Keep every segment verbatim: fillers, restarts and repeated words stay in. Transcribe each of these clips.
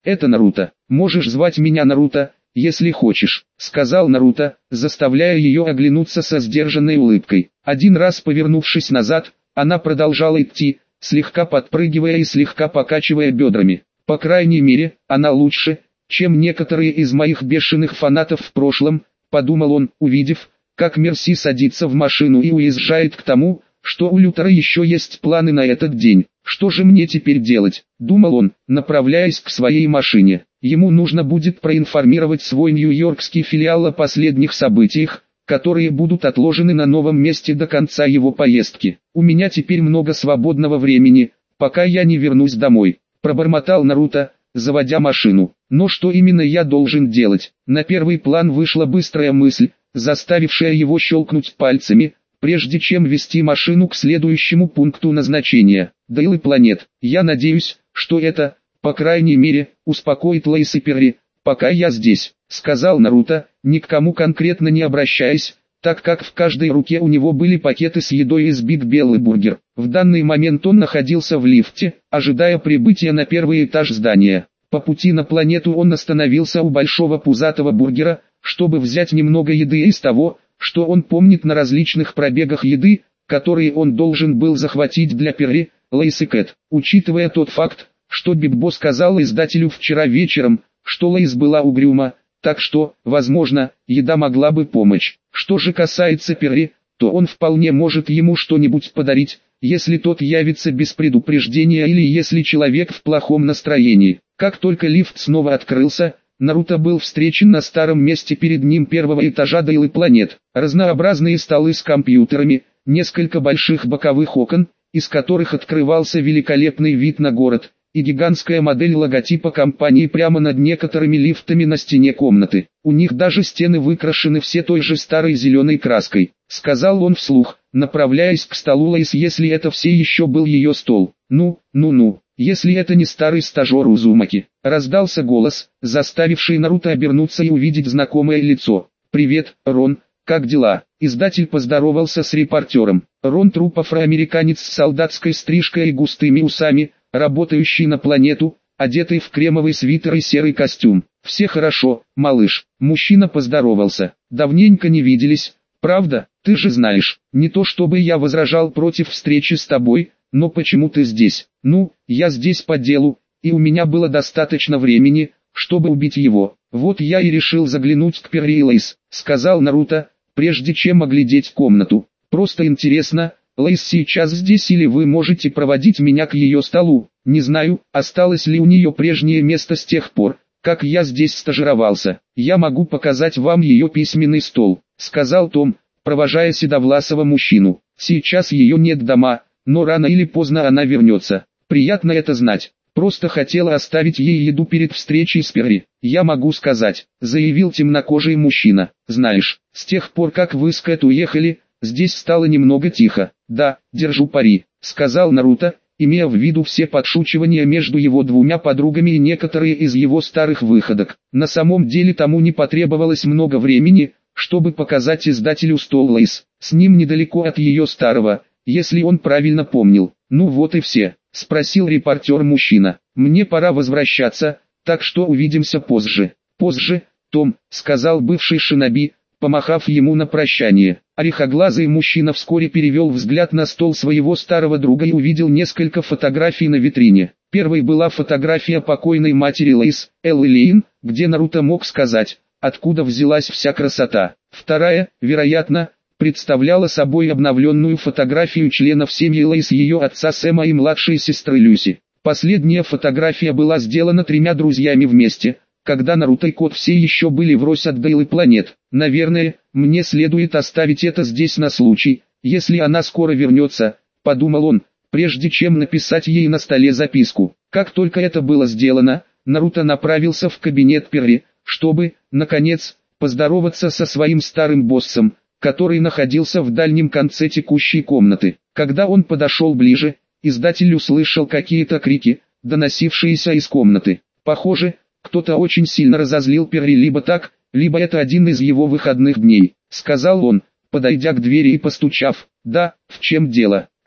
Это Наруто. Можешь звать меня Наруто, если хочешь, сказал Наруто, заставляя ее оглянуться со сдержанной улыбкой. Один раз повернувшись назад, она продолжала идти, слегка подпрыгивая и слегка покачивая бедрами. По крайней мере, она лучше, чем некоторые из моих бешеных фанатов в прошлом, подумал он, увидев, как Мерси садится в машину и уезжает к тому, что у Лютера еще есть планы на этот день. Что же мне теперь делать, думал он, направляясь к своей машине. Ему нужно будет проинформировать свой нью-йоркский филиал о последних событиях, которые будут отложены на новом месте до конца его поездки. У меня теперь много свободного времени, пока я не вернусь домой, пробормотал Наруто, заводя машину. Но что именно я должен делать? На первый план вышла быстрая мысль, заставившая его щелкнуть пальцами, прежде чем вести машину к следующему пункту назначения. Дейлы планет. Я надеюсь, что это, по крайней мере, успокоит Лейс и Перри, пока я здесь, сказал Наруто, ни к кому конкретно не обращаясь, так как в каждой руке у него были пакеты с едой из Биг Белый Бургер. В данный момент он находился в лифте, ожидая прибытия на первый этаж здания. По пути на планету он остановился у большого пузатого бургера, чтобы взять немного еды из того, что он помнит на различных пробегах еды, которые он должен был захватить для Перри, Лейс и Кэт. Учитывая тот факт, что Биббо сказал издателю вчера вечером, что Лейс была угрюма, так что, возможно, еда могла бы помочь. Что же касается Перри, то он вполне может ему что-нибудь подарить, если тот явится без предупреждения или если человек в плохом настроении. Как только лифт снова открылся, Наруто был встречен на старом месте перед ним первого этажа Дейлы планет. Разнообразные столы с компьютерами, несколько больших боковых окон, из которых открывался великолепный вид на город, и гигантская модель логотипа компании прямо над некоторыми лифтами на стене комнаты. У них даже стены выкрашены все той же старой зеленой краской, сказал он вслух, направляясь к столу Лейс, если это все еще был ее стол. Ну, ну-ну. Если это не старый стажер Узумаки, раздался голос, заставивший Наруто обернуться и увидеть знакомое лицо. «Привет, Рон, как дела?» Издатель поздоровался с репортером. Рон труп афроамериканец с солдатской стрижкой и густыми усами, работающий на планету, одетый в кремовый свитер и серый костюм. «Все хорошо, малыш». Мужчина поздоровался. «Давненько не виделись, правда? Ты же знаешь, не то чтобы я возражал против встречи с тобой, но почему ты здесь?» «Ну, я здесь по делу, и у меня было достаточно времени, чтобы убить его. Вот я и решил заглянуть к Перри и Лейс», — сказал Наруто, прежде чем оглядеть комнату. «Просто интересно, Лейс сейчас здесь или вы можете проводить меня к ее столу? Не знаю, осталось ли у нее прежнее место с тех пор, как я здесь стажировался. Я могу показать вам ее письменный стол», — сказал Том, провожая седовласого мужчину. «Сейчас ее нет дома, но рано или поздно она вернется. Приятно это знать. Просто хотела оставить ей еду перед встречей с Перри. Я могу сказать», — заявил темнокожий мужчина. «Знаешь, с тех пор как вы с Кэт уехали, здесь стало немного тихо». «Да, держу пари», — сказал Наруто, имея в виду все подшучивания между его двумя подругами и некоторые из его старых выходок. На самом деле тому не потребовалось много времени, чтобы показать издателю стол Лейс. С ним недалеко от ее старого, если он правильно помнил. «Ну вот и все», — спросил репортер-мужчина. «Мне пора возвращаться, так что увидимся позже». «Позже, Том», — сказал бывший шиноби, помахав ему на прощание. Орехоглазый мужчина вскоре перевел взгляд на стол своего старого друга и увидел несколько фотографий на витрине. Первой была фотография покойной матери Лейс, Эллы Лейн, где Наруто мог сказать, откуда взялась вся красота. Вторая, вероятно, представляла собой обновленную фотографию членов семьи Лейс, ее отца Сэма и младшей сестры Люси. Последняя фотография была сделана тремя друзьями вместе, когда Наруто и Кот все еще были врозь от Дейлы планет. «Наверное, мне следует оставить это здесь на случай, если она скоро вернется», — подумал он, прежде чем написать ей на столе записку. Как только это было сделано, Наруто направился в кабинет Перри, чтобы, наконец, поздороваться со своим старым боссом, который находился в дальнем конце текущей комнаты. Когда он подошел ближе, издатель услышал какие-то крики, доносившиеся из комнаты. Похоже, кто-то очень сильно разозлил Перри, либо так, либо это один из его выходных дней, сказал он, подойдя к двери и постучав. «Да, в чем дело?»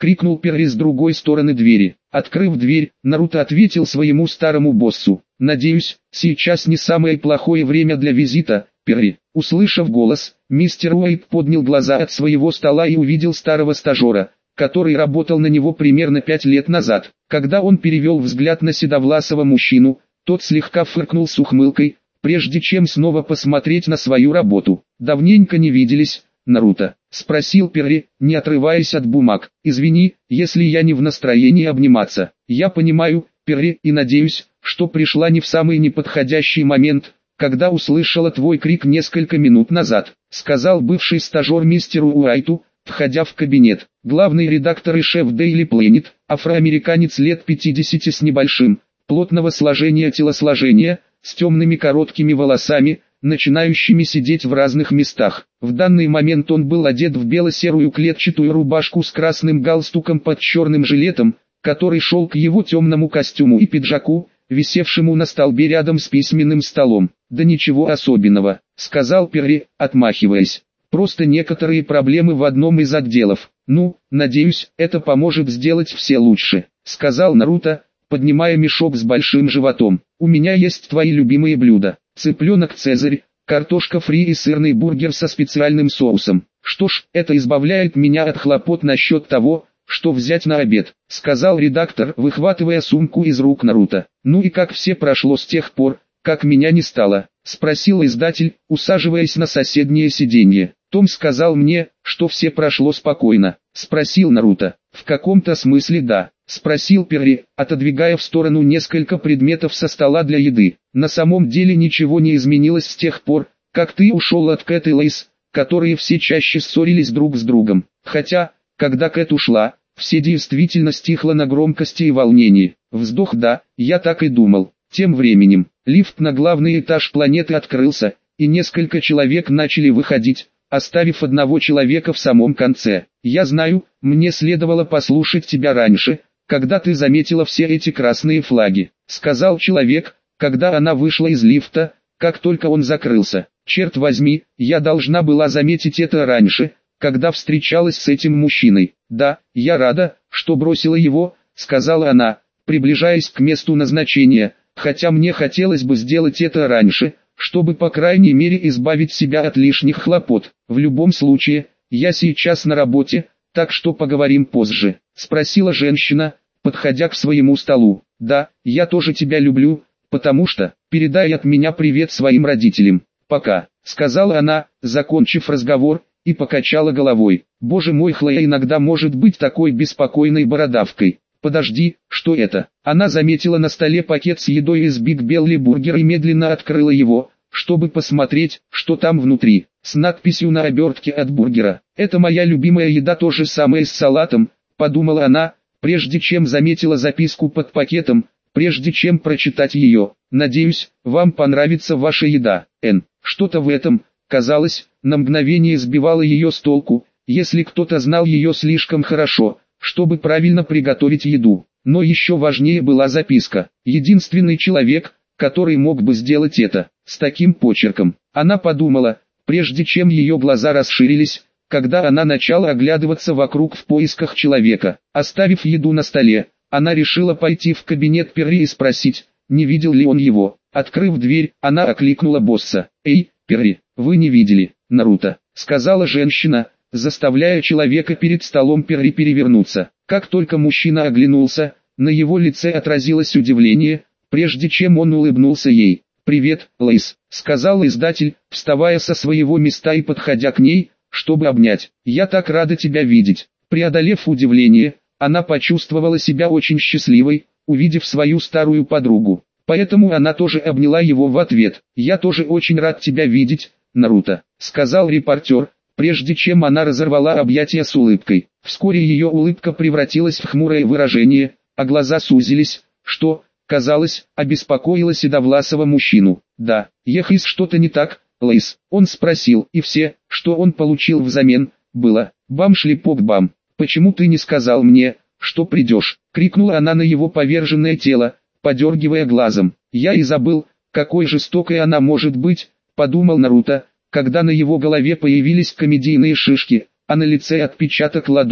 крикнул Перри с другой стороны двери. Открыв дверь, Наруто ответил своему старому боссу: «Надеюсь, сейчас не самое плохое время для визита, Перри». Услышав голос, мистер Уайт поднял глаза от своего стола и увидел старого стажера, который работал на него примерно пять лет назад. Когда он перевел взгляд на седовласого мужчину, тот слегка фыркнул с ухмылкой, прежде чем снова посмотреть на свою работу. «Давненько не виделись, Наруто?» — спросил Перри, не отрываясь от бумаг. «Извини, если я не в настроении обниматься. Я понимаю, Перри, и надеюсь, что пришла не в самый неподходящий момент, когда услышала твой крик несколько минут назад», — сказал бывший стажер мистеру Уайту, входя в кабинет. Главный редактор и шеф Daily Planet, афроамериканец лет пятидесяти с небольшим, плотного сложения телосложения, с темными короткими волосами, начинающими сидеть в разных местах. В данный момент он был одет в бело-серую клетчатую рубашку с красным галстуком под черным жилетом, который шел к его темному костюму и пиджаку, висевшему на столбе рядом с письменным столом. «Да ничего особенного», — сказал Перри, отмахиваясь. «Просто некоторые проблемы в одном из отделов. Ну, надеюсь, это поможет сделать все лучше», — сказал Наруто, поднимая мешок с большим животом. «У меня есть твои любимые блюда: цыпленок Цезарь, картошка фри и сырный бургер со специальным соусом. Что ж, это избавляет меня от хлопот насчет того, что взять на обед», — сказал редактор, выхватывая сумку из рук Наруто. «Ну и как все прошло с тех пор, как меня не стало?» — спросил издатель, усаживаясь на соседнее сиденье. «Том сказал мне, что все прошло спокойно», — спросил Наруто. «В каком-то смысле да», — спросил Перри, отодвигая в сторону несколько предметов со стола для еды. «На самом деле ничего не изменилось с тех пор, как ты ушел от Кэт и Лейс, которые все чаще ссорились друг с другом. Хотя, когда Кэт ушла, все действительно стихло на громкости и волнении». Вздох. «Да, я так и думал». Тем временем, лифт на главный этаж планеты открылся, и несколько человек начали выходить, оставив одного человека в самом конце. «Я знаю, мне следовало послушать тебя раньше, когда ты заметила все эти красные флаги», — сказал человек, когда она вышла из лифта, как только он закрылся. «Черт возьми, я должна была заметить это раньше, когда встречалась с этим мужчиной». «Да, я рада, что бросила его», — сказала она, приближаясь к месту назначения, «хотя мне хотелось бы сделать это раньше, чтобы по крайней мере избавить себя от лишних хлопот. В любом случае, я сейчас на работе, так что поговорим позже», — спросила женщина, подходя к своему столу. «Да, я тоже тебя люблю, потому что, передай от меня привет своим родителям. Пока», — сказала она, закончив разговор, и покачала головой. «Боже мой, Хлоя иногда может быть такой беспокойной бородавкой». «Подожди, что это?» Она заметила на столе пакет с едой из Биг Белли Бургер и медленно открыла его, чтобы посмотреть, что там внутри, с надписью на обертке от бургера. «Это моя любимая еда, то же самое с салатом», — подумала она, прежде чем заметила записку под пакетом, прежде чем прочитать ее. «Надеюсь, вам понравится ваша еда, Н». Что-то в этом, казалось, на мгновение сбивало ее с толку, если кто-то знал ее слишком хорошо, чтобы правильно приготовить еду. Но еще важнее была записка. Единственный человек, который мог бы сделать это, с таким почерком. Она подумала, прежде чем ее глаза расширились, когда она начала оглядываться вокруг в поисках человека. Оставив еду на столе, она решила пойти в кабинет Перри и спросить, не видел ли он его. Открыв дверь, она окликнула босса. «Эй, Перри, вы не видели Наруто?» — сказала женщина, заставляя человека перед столом Перри перевернуться. Как только мужчина оглянулся, на его лице отразилось удивление, прежде чем он улыбнулся ей. «Привет, Лейс», — сказал издатель, вставая со своего места и подходя к ней, чтобы обнять. «Я так рада тебя видеть». Преодолев удивление, она почувствовала себя очень счастливой, увидев свою старую подругу. Поэтому она тоже обняла его в ответ. «Я тоже очень рад тебя видеть, Наруто», — сказал репортер, прежде чем она разорвала объятия с улыбкой. Вскоре ее улыбка превратилась в хмурое выражение, а глаза сузились, что, казалось, обеспокоило седовласого мужчину. «Да, Ехис, что-то не так, Лейс?» Он спросил, и все, что он получил взамен, было «бам-шлепок-бам». «Почему ты не сказал мне, что придешь?» — крикнула она на его поверженное тело, подергивая глазом. «Я и забыл, какой жестокой она может быть», — подумал Наруто, когда на его голове появились комедийные шишки, а на лице отпечаток ладони.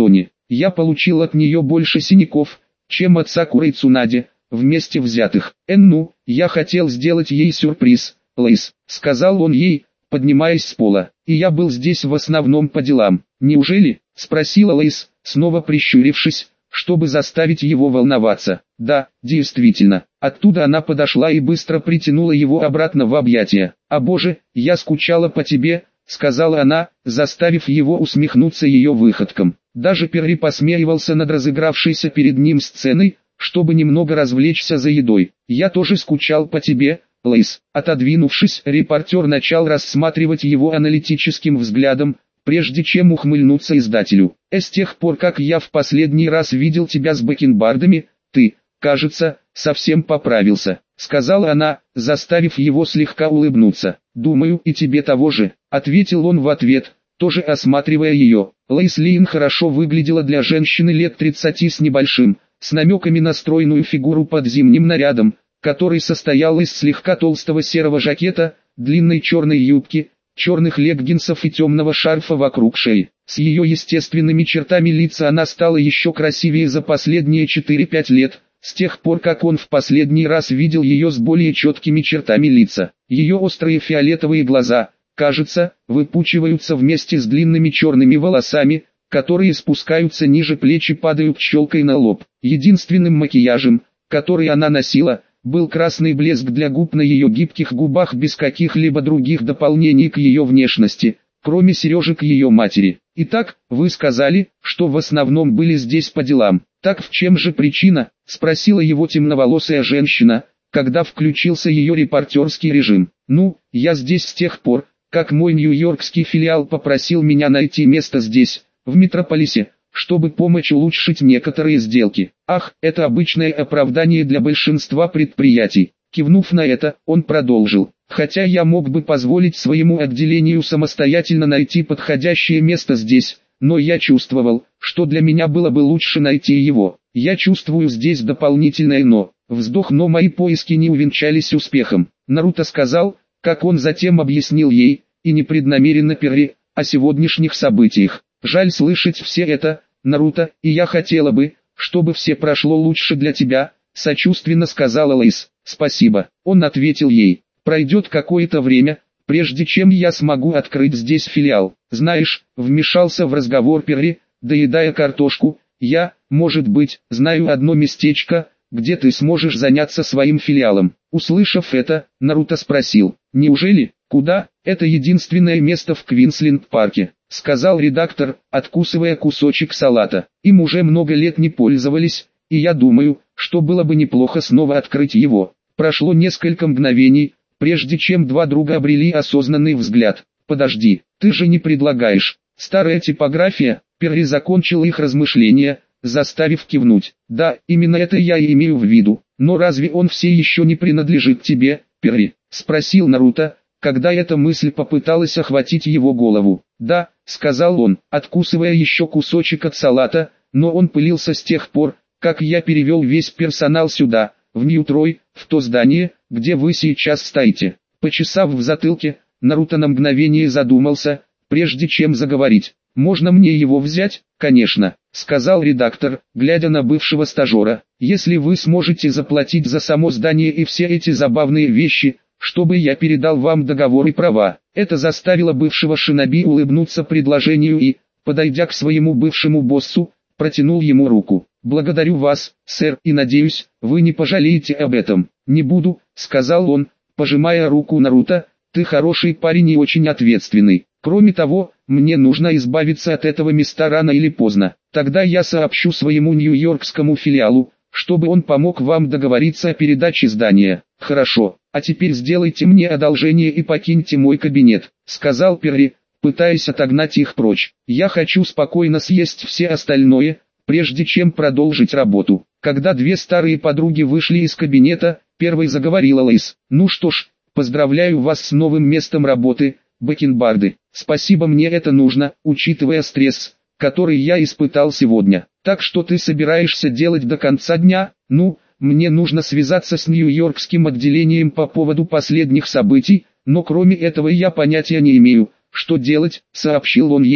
Я получил от нее больше синяков, чем от Сакуры и Цунаде, вместе взятых. Энну, я хотел сделать ей сюрприз, Лэйс, сказал он ей, поднимаясь с пола. И я был здесь в основном по делам. Неужели? Спросила Лэйс, снова прищурившись, чтобы заставить его волноваться. Да, действительно. Оттуда она подошла и быстро притянула его обратно в объятия. «О боже, я скучала по тебе», — сказала она, заставив его усмехнуться ее выходкам. Даже Перри посмеивался над разыгравшейся перед ним сценой, чтобы немного развлечься за едой. «Я тоже скучал по тебе, Лэйс». Отодвинувшись, репортер начал рассматривать его аналитическим взглядом, прежде чем ухмыльнуться издателю. «С тех пор, как я в последний раз видел тебя с бакенбардами, ты, кажется, совсем поправился», — сказала она, заставив его слегка улыбнуться. «Думаю, и тебе того же», — ответил он в ответ, тоже осматривая ее. Лэйс Лин хорошо выглядела для женщины лет тридцати с небольшим, с намеками на стройную фигуру под зимним нарядом, который состоял из слегка толстого серого жакета, длинной черной юбки, черных леггинсов и темного шарфа вокруг шеи. С ее естественными чертами лица она стала еще красивее за последние четыре-пять лет, с тех пор как он в последний раз видел ее с более четкими чертами лица. Ее острые фиолетовые глаза, кажется, выпучиваются вместе с длинными черными волосами, которые спускаются ниже плеч и падают челкой на лоб. Единственным макияжем, который она носила, был красный блеск для губ на ее гибких губах без каких-либо других дополнений к ее внешности, кроме сережек ее матери. «Итак, вы сказали, что в основном были здесь по делам. Так в чем же причина?» — спросила его темноволосая женщина, когда включился ее репортерский режим. «Ну, я здесь с тех пор, как мой нью-йоркский филиал попросил меня найти место здесь, в Метрополисе, чтобы помочь улучшить некоторые сделки. Ах, это обычное оправдание для большинства предприятий». Кивнув на это, он продолжил. «Хотя я мог бы позволить своему отделению самостоятельно найти подходящее место здесь, но я чувствовал, что для меня было бы лучше найти его. Я чувствую здесь дополнительное «но». Вздох, но мои поиски не увенчались успехом. Наруто сказал, как он затем объяснил ей, и непреднамеренно Перри, о сегодняшних событиях. «Жаль слышать все это, Наруто, и я хотела бы, чтобы все прошло лучше для тебя», сочувственно сказала Лэйс. «Спасибо», он ответил ей. «Пройдет какое-то время, прежде чем я смогу открыть здесь филиал. Знаешь», вмешался в разговор Перри, доедая картошку, «я, может быть, знаю одно местечко, где ты сможешь заняться своим филиалом». Услышав это, Наруто спросил: «Неужели? Куда?» «Это единственное место в Квинсленд-парке», сказал редактор, откусывая кусочек салата. «Им уже много лет не пользовались, и я думаю, что было бы неплохо снова открыть его». Прошло несколько мгновений, прежде чем два друга обрели осознанный взгляд. «Подожди, ты же не предлагаешь?» «Старая типография», Перри закончил их размышления, заставив кивнуть. «Да, именно это я и имею в виду. Но разве он все еще не принадлежит тебе, Перри?» спросил Наруто, когда эта мысль попыталась охватить его голову. «Да», сказал он, откусывая еще кусочек от салата, «но он пылился с тех пор, как я перевел весь персонал сюда, в Нью-Трой, в то здание, где вы сейчас стоите». Почесав в затылке, Наруто на мгновение задумался, прежде чем заговорить. «Можно мне его взять?» «Конечно», сказал редактор, глядя на бывшего стажера. «Если вы сможете заплатить за само здание и все эти забавные вещи, чтобы я передал вам договор и права». Это заставило бывшего шиноби улыбнуться предложению и, подойдя к своему бывшему боссу, протянул ему руку. «Благодарю вас, сэр, и надеюсь, вы не пожалеете об этом». «Не буду», сказал он, пожимая руку Наруто, «ты хороший парень и очень ответственный. Кроме того, мне нужно избавиться от этого места рано или поздно. Тогда я сообщу своему нью-йоркскому филиалу, чтобы он помог вам договориться о передаче здания». «Хорошо, а теперь сделайте мне одолжение и покиньте мой кабинет», сказал Перри, пытаясь отогнать их прочь. «Я хочу спокойно съесть все остальное, прежде чем продолжить работу». Когда две старые подруги вышли из кабинета, первой заговорила Лэйс. «Ну что ж, поздравляю вас с новым местом работы, бакенбарды. Спасибо, мне это нужно, учитывая стресс, который я испытал сегодня. Так что ты собираешься делать до конца дня?» «Ну, мне нужно связаться с нью-йоркским отделением по поводу последних событий, но кроме этого я понятия не имею, что делать», сообщил он ей,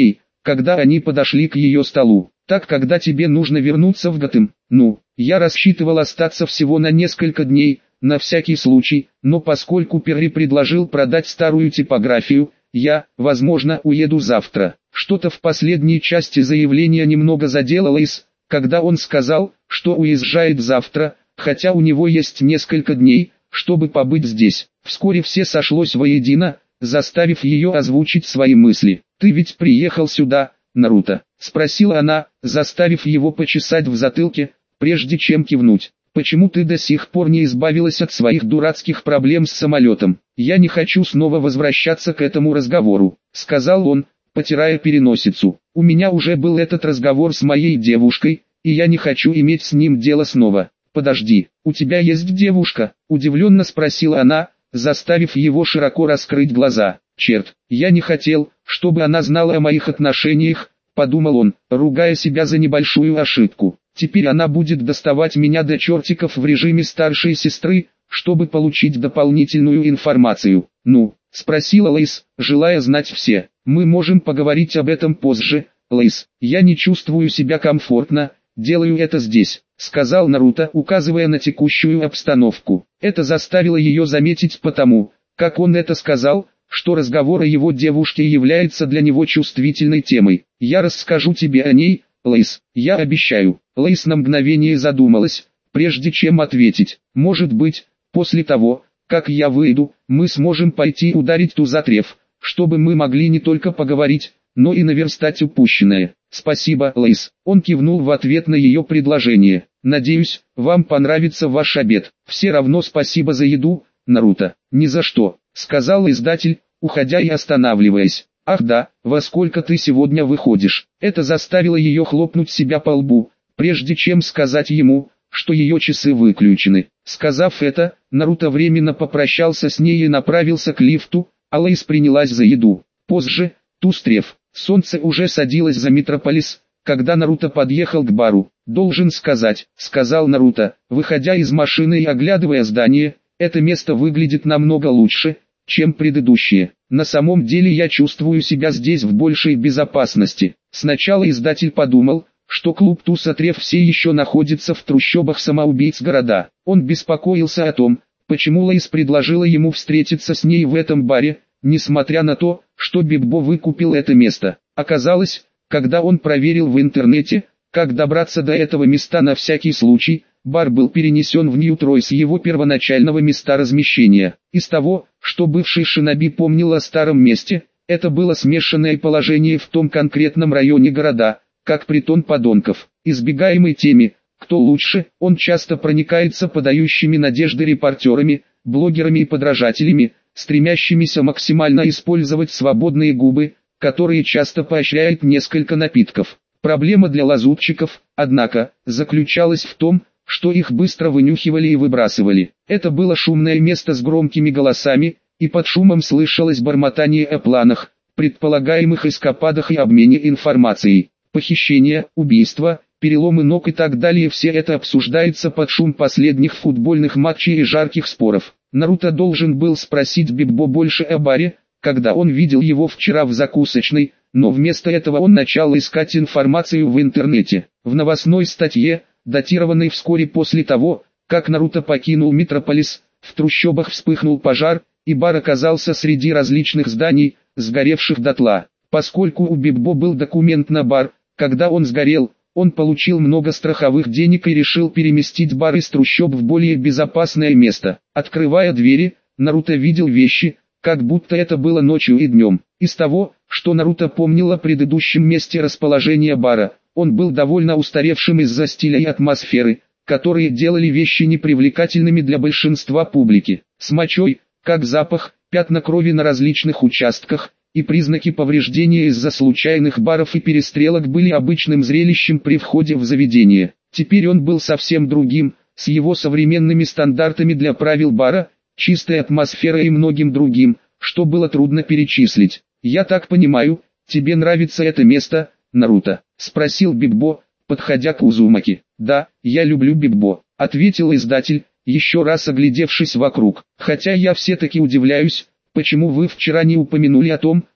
когда они подошли к ее столу. Так, когда тебе нужно вернуться в Готэм? Ну, я рассчитывал остаться всего на несколько дней, на всякий случай, но поскольку Перри предложил продать старую типографию, я, возможно, уеду завтра. Что-то в последней части заявления немного задело Лейс, когда он сказал, что уезжает завтра, хотя у него есть несколько дней, чтобы побыть здесь. Вскоре все сошлось воедино, заставив ее озвучить свои мысли. «Ты ведь приехал сюда, Наруто?» — спросила она, заставив его почесать в затылке, прежде чем кивнуть. «Почему ты до сих пор не избавилась от своих дурацких проблем с самолетом?» «Я не хочу снова возвращаться к этому разговору», — сказал он, потирая переносицу. «У меня уже был этот разговор с моей девушкой, и я не хочу иметь с ним дело снова». «Подожди, у тебя есть девушка?» — удивленно спросила она, заставив его широко раскрыть глаза. «Черт, я не хотел, чтобы она знала о моих отношениях», — подумал он, ругая себя за небольшую ошибку. «Теперь она будет доставать меня до чертиков в режиме старшей сестры, чтобы получить дополнительную информацию». «Ну?» — спросила Лейс, желая знать все. «Мы можем поговорить об этом позже, Лейс. Я не чувствую себя комфортно, делаю это здесь», — сказал Наруто, указывая на текущую обстановку. Это заставило ее заметить потому, как он это сказал, что разговор о его девушке является для него чувствительной темой. «Я расскажу тебе о ней, Лейс, я обещаю». Лейс на мгновение задумалась, прежде чем ответить. «Может быть, после того, как я выйду, мы сможем пойти ударить ту за треф, чтобы мы могли не только поговорить, но и наверстать упущенное». «Спасибо, Лейс». Он кивнул в ответ на ее предложение. «Надеюсь, вам понравится ваш обед». «Все равно спасибо за еду, Наруто». «Ни за что», — сказал издатель, уходя и останавливаясь. «Ах да, во сколько ты сегодня выходишь?» Это заставило ее хлопнуть себя по лбу, прежде чем сказать ему, что ее часы выключены. Сказав это, Наруто временно попрощался с ней и направился к лифту, а Лейс принялась за еду. Позже, Тустрев, солнце уже садилось за Метрополис, когда Наруто подъехал к бару. «Должен сказать», — сказал Наруто, выходя из машины и оглядывая здание, «это место выглядит намного лучше, чем предыдущие. На самом деле я чувствую себя здесь в большей безопасности». Сначала издатель подумал, что клуб Тусатрев все еще находится в трущобах самоубийц города. Он беспокоился о том, почему Лейс предложила ему встретиться с ней в этом баре, несмотря на то, что Биббо выкупил это место. Оказалось, когда он проверил в интернете, как добраться до этого места на всякий случай, бар был перенесен в Нью-Трой с его первоначального места размещения. Из того, что бывший шиноби помнил о старом месте, это было смешанное положение в том конкретном районе города, как притон подонков. Избегаемый теми, кто лучше, он часто проникается подающими надежды репортерами, блогерами и подражателями, стремящимися максимально использовать свободные губы, которые часто поощряют несколько напитков. Проблема для лазутчиков, однако, заключалась в том, что их быстро вынюхивали и выбрасывали. Это было шумное место с громкими голосами, и под шумом слышалось бормотание о планах, предполагаемых эскападах и обмене информацией. Похищение, убийство, переломы ног и так далее, все это обсуждается под шум последних футбольных матчей и жарких споров. Наруто должен был спросить Биббо больше о баре, когда он видел его вчера в закусочной, но вместо этого он начал искать информацию в интернете. В новостной статье, датированной вскоре после того, как Наруто покинул Метрополис, в трущобах вспыхнул пожар, и бар оказался среди различных зданий, сгоревших дотла. Поскольку у Биббо был документ на бар, когда он сгорел, он получил много страховых денег и решил переместить бар из трущоб в более безопасное место. Открывая двери, Наруто видел вещи, как будто это было ночью и днем. Из того, что Наруто помнил о предыдущем месте расположения бара, он был довольно устаревшим из-за стиля и атмосферы, которые делали вещи непривлекательными для большинства публики. С мочой, как запах, пятна крови на различных участках, и признаки повреждения из-за случайных баров и перестрелок были обычным зрелищем при входе в заведение. Теперь он был совсем другим, с его современными стандартами для правил бара, чистой атмосферой и многим другим, что было трудно перечислить. «Я так понимаю, тебе нравится это место, Наруто?» — спросил Биббо, подходя к Узумаки. «Да, я люблю Биббо», — ответил издатель, еще раз оглядевшись вокруг. «Хотя я все-таки удивляюсь, почему вы вчера не упомянули о том,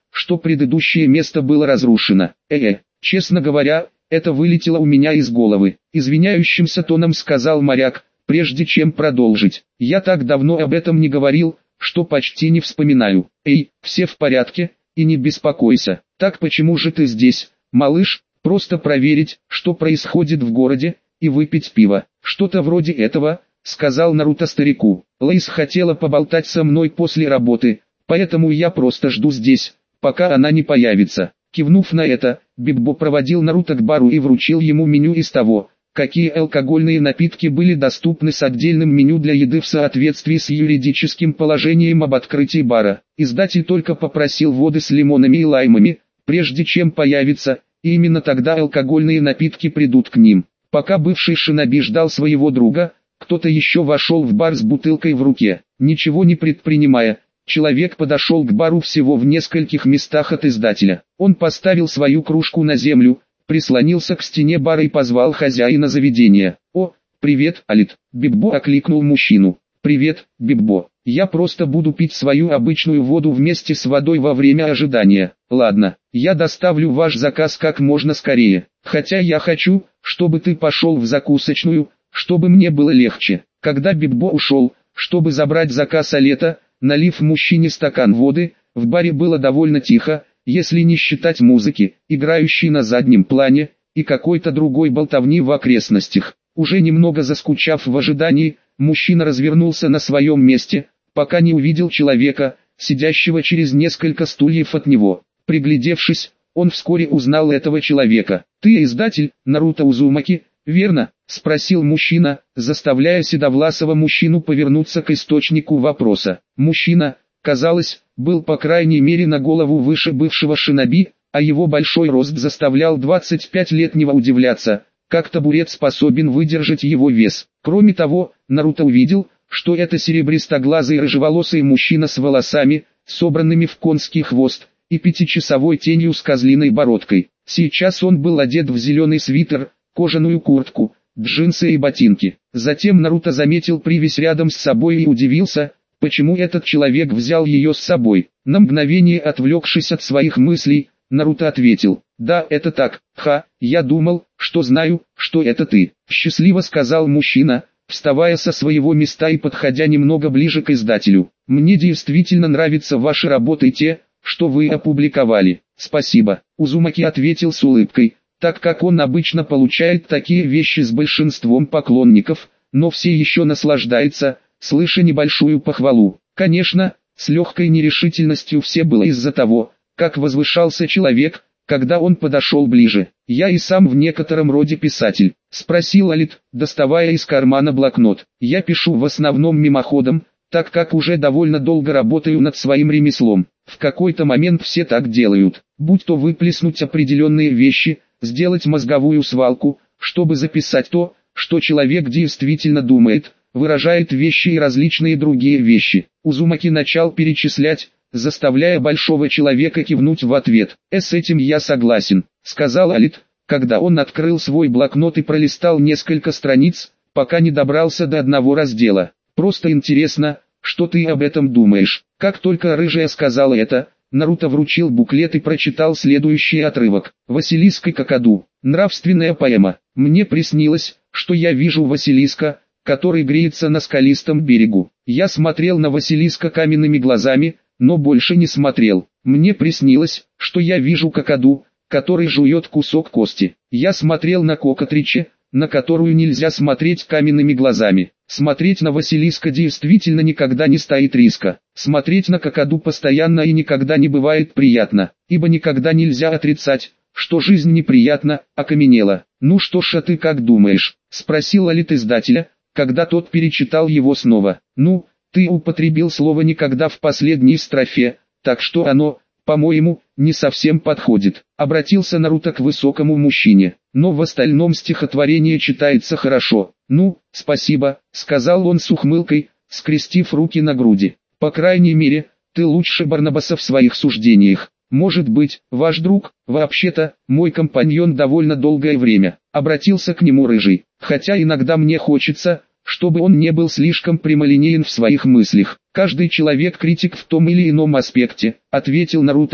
что предыдущее место было разрушено. Э-э, честно говоря, это вылетело у меня из головы. Извиняющимся тоном сказал моряк, прежде чем продолжить. Я так давно об этом не говорил, что почти не вспоминаю. Эй, все в порядке, и не беспокойся. Так почему же ты здесь, малыш? Просто проверить, что происходит в городе, и выпить пиво. Что-то вроде этого, сказал Наруто старику. Лейс хотела поболтать со мной после работы, поэтому я просто жду здесь, пока она не появится. Кивнув на это, Биббо проводил Наруто к бару и вручил ему меню из того, какие алкогольные напитки были доступны с отдельным меню для еды в соответствии с юридическим положением об открытии бара. Издатель только попросил воды с лимонами и лаймами, прежде чем появиться, и именно тогда алкогольные напитки придут к ним. Пока бывший шиноби ждал своего друга, кто-то еще вошел в бар с бутылкой в руке. Ничего не предпринимая, человек подошел к бару всего в нескольких местах от издателя. Он поставил свою кружку на землю, прислонился к стене бара и позвал хозяина заведения. «О, привет, Алит!» Биббо окликнул мужчину. «Привет, Биббо. Я просто буду пить свою обычную воду вместе с водой во время ожидания. Ладно, я доставлю ваш заказ как можно скорее. Хотя я хочу, чтобы ты пошел в закусочную, чтобы мне было легче». Когда Биббо ушел, чтобы забрать заказ Алета, налив мужчине стакан воды, в баре было довольно тихо, если не считать музыки, играющей на заднем плане, и какой-то другой болтовни в окрестностях. Уже немного заскучав в ожидании, мужчина развернулся на своем месте, пока не увидел человека, сидящего через несколько стульев от него. Приглядевшись, он вскоре узнал этого человека. «Ты издатель, Наруто Узумаки, верно?» — спросил мужчина, заставляя седовласого мужчину повернуться к источнику вопроса. Мужчина, казалось, был по крайней мере на голову выше бывшего шиноби, а его большой рост заставлял двадцатипятилетнего удивляться, как табурет способен выдержать его вес. Кроме того, Наруто увидел, что это серебристоглазый рыжеволосый мужчина с волосами, собранными в конский хвост, и пятичасовой тенью с козлиной бородкой. Сейчас он был одет в зеленый свитер, кожаную куртку, джинсы и ботинки. Затем Наруто заметил привязь рядом с собой и удивился, почему этот человек взял ее с собой. На мгновение отвлекшись от своих мыслей, Наруто ответил: «Да, это так, ха, я думал, что знаю, что это ты», — счастливо сказал мужчина, вставая со своего места и подходя немного ближе к издателю. «Мне действительно нравятся ваши работы и те, что вы опубликовали». «Спасибо», — Узумаки ответил с улыбкой, так как он обычно получает такие вещи с большинством поклонников, но все еще наслаждается, слыша небольшую похвалу. Конечно, с легкой нерешительностью все было из-за того, как возвышался человек, когда он подошел ближе. «Я и сам в некотором роде писатель», — спросил Алит, доставая из кармана блокнот. «Я пишу в основном мимоходом, так как уже довольно долго работаю над своим ремеслом. В какой-то момент все так делают, будь то выплеснуть определенные вещи, сделать мозговую свалку, чтобы записать то, что человек действительно думает, выражает вещи и различные другие вещи». Узумаки начал перечислять, заставляя большого человека кивнуть в ответ. «Э, с этим я согласен», — сказал Алит, когда он открыл свой блокнот и пролистал несколько страниц, пока не добрался до одного раздела. «Просто интересно, что ты об этом думаешь». Как только рыжая сказала это, Наруто вручил буклет и прочитал следующий отрывок. «Василиск и Какаду. Нравственная поэма. Мне приснилось, что я вижу Василиска, который греется на скалистом берегу. Я смотрел на Василиска каменными глазами, но больше не смотрел. Мне приснилось, что я вижу Какаду, который жует кусок кости. Я смотрел на Кокатриче, на которую нельзя смотреть каменными глазами. Смотреть на Василиска действительно никогда не стоит риска. Смотреть на Какаду постоянно и никогда не бывает приятно, ибо никогда нельзя отрицать, что жизнь неприятна, окаменела». «Ну что ж, а ты как думаешь?» — спросил Алит издателя, когда тот перечитал его снова. «Ну, ты употребил слово «никогда» в последней строфе, так что оно, по-моему, не совсем подходит», — обратился Наруто к высокому мужчине. «Но в остальном стихотворение читается хорошо». «Ну, спасибо», — сказал он с ухмылкой, скрестив руки на груди. «По крайней мере, ты лучше Барнабаса в своих суждениях. Может быть, ваш друг, вообще-то, мой компаньон довольно долгое время», — обратился к нему рыжий. «Хотя иногда мне хочется, чтобы он не был слишком прямолинеен в своих мыслях». «Каждый человек критик в том или ином аспекте», — ответил Наруто,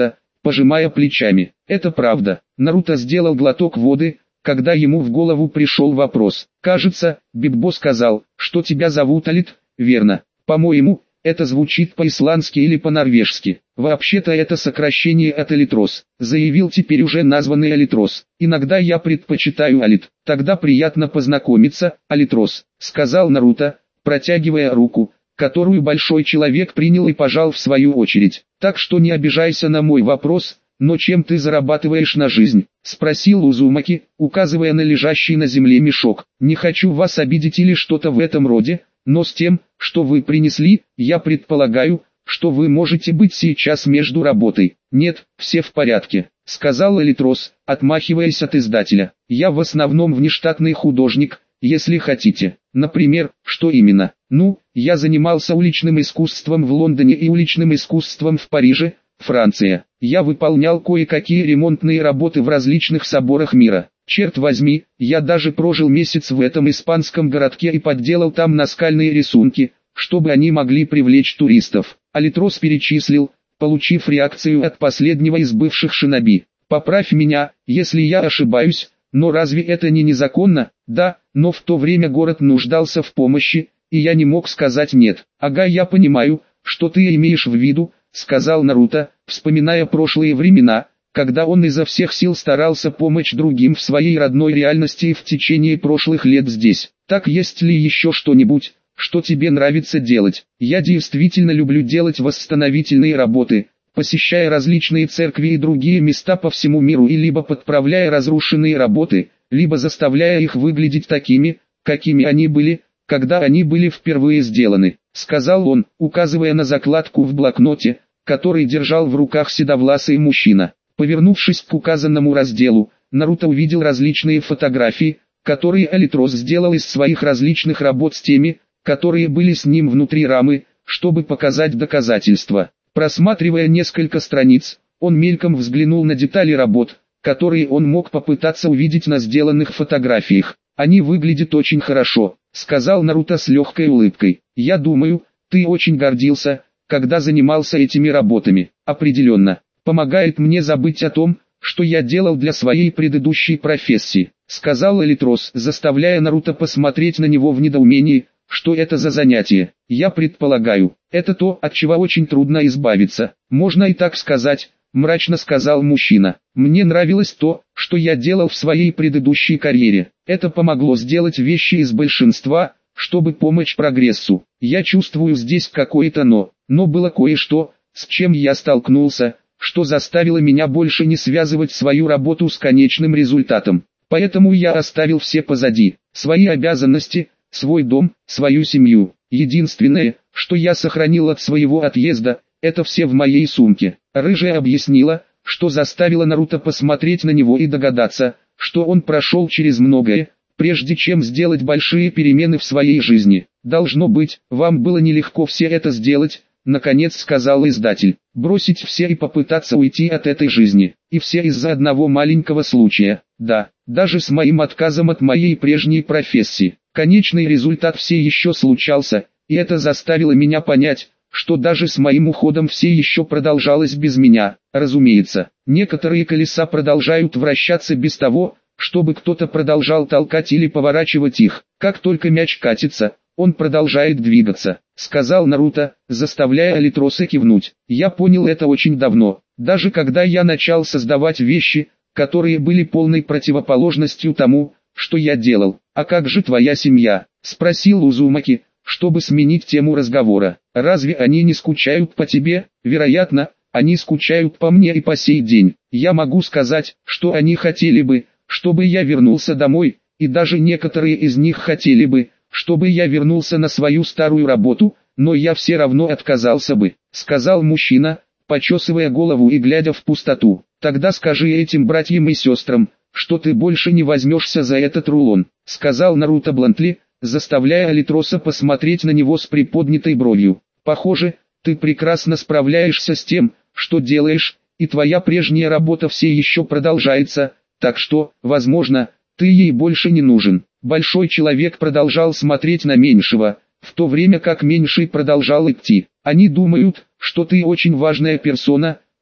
пожимая плечами. Это правда. Наруто сделал глоток воды, когда ему в голову пришел вопрос. Кажется, Биббо сказал, что тебя зовут Алит, верно? По-моему, это звучит по-исландски или по-норвежски. Вообще-то это сокращение от Алитрос, заявил теперь уже названный Алитрос. Иногда я предпочитаю Алит. Тогда приятно познакомиться, Алитрос, сказал Наруто, протягивая руку, которую большой человек принял и пожал в свою очередь. Так что не обижайся на мой вопрос, но чем ты зарабатываешь на жизнь? Спросил Узумаки, указывая на лежащий на земле мешок. Не хочу вас обидеть или что-то в этом роде, но с тем, что вы принесли, я предполагаю, что вы можете быть сейчас между работой. Нет, все в порядке, сказал Алитрос, отмахиваясь от издателя. Я в основном внештатный художник, если хотите. Например, что именно? Ну, я занимался уличным искусством в Лондоне и уличным искусством в Париже, Франция. Я выполнял кое-какие ремонтные работы в различных соборах мира. Черт возьми, я даже прожил месяц в этом испанском городке и подделал там наскальные рисунки, чтобы они могли привлечь туристов. Алитрос перечислил, получив реакцию от последнего из бывших шиноби. Поправь меня, если я ошибаюсь, но разве это не незаконно? Да, но в то время город нуждался в помощи, и я не мог сказать нет. Ага, я понимаю, что ты имеешь в виду, сказал Наруто, вспоминая прошлые времена, когда он изо всех сил старался помочь другим в своей родной реальности и в течение прошлых лет здесь. Так есть ли еще что-нибудь, что тебе нравится делать? Я действительно люблю делать восстановительные работы, посещая различные церкви и другие места по всему миру и либо подправляя разрушенные работы, либо заставляя их выглядеть такими, какими они были, когда они были впервые сделаны, сказал он, указывая на закладку в блокноте, который держал в руках седовласый мужчина. Повернувшись к указанному разделу, Наруто увидел различные фотографии, которые Алитрос сделал из своих различных работ с теми, которые были с ним внутри рамы, чтобы показать доказательства. Просматривая несколько страниц, он мельком взглянул на детали работ, которые он мог попытаться увидеть на сделанных фотографиях. «Они выглядят очень хорошо», — сказал Наруто с легкой улыбкой. «Я думаю, ты очень гордился, когда занимался этими работами. Определенно, помогает мне забыть о том, что я делал для своей предыдущей профессии», — сказал Алитрос, заставляя Наруто посмотреть на него в недоумении. «Что это за занятие? Я предполагаю, это то, от чего очень трудно избавиться. Можно и так сказать», — мрачно сказал мужчина. «Мне нравилось то, что я делал в своей предыдущей карьере. Это помогло сделать вещи из большинства, чтобы помочь прогрессу. Я чувствую здесь какое-то но, но было кое-что, с чем я столкнулся, что заставило меня больше не связывать свою работу с конечным результатом. Поэтому я оставил все позади, свои обязанности, свой дом, свою семью. Единственное, что я сохранил от своего отъезда, это все в моей сумке». Рыжая объяснила, что заставило Наруто посмотреть на него и догадаться, что он прошел через многое, прежде чем сделать большие перемены в своей жизни. «Должно быть, вам было нелегко все это сделать», — наконец сказал издатель. «Бросить все и попытаться уйти от этой жизни. И все из-за одного маленького случая. Да, даже с моим отказом от моей прежней профессии. Конечный результат все еще случался, и это заставило меня понять, что даже с моим уходом все еще продолжалось без меня. Разумеется, некоторые колеса продолжают вращаться без того, чтобы кто-то продолжал толкать или поворачивать их. Как только мяч катится, он продолжает двигаться», — сказал Наруто, заставляя Алитроса кивнуть. «Я понял это очень давно, даже когда я начал создавать вещи, которые были полной противоположностью тому, что я делал. А как же твоя семья?» — спросил Узумаки, чтобы сменить тему разговора. «Разве они не скучают по тебе?» «Вероятно, они скучают по мне и по сей день. Я могу сказать, что они хотели бы, чтобы я вернулся домой, и даже некоторые из них хотели бы, чтобы я вернулся на свою старую работу, но я все равно отказался бы», — сказал мужчина, почесывая голову и глядя в пустоту. «Тогда скажи этим братьям и сестрам, что ты больше не возьмешься за этот рулон», — сказал Наруто Блантли, заставляя Алитроса посмотреть на него с приподнятой бровью. «Похоже, ты прекрасно справляешься с тем, что делаешь, и твоя прежняя работа все еще продолжается, так что, возможно, ты ей больше не нужен». Большой человек продолжал смотреть на меньшего, в то время как меньший продолжал идти. «Они думают, что ты очень важная персона,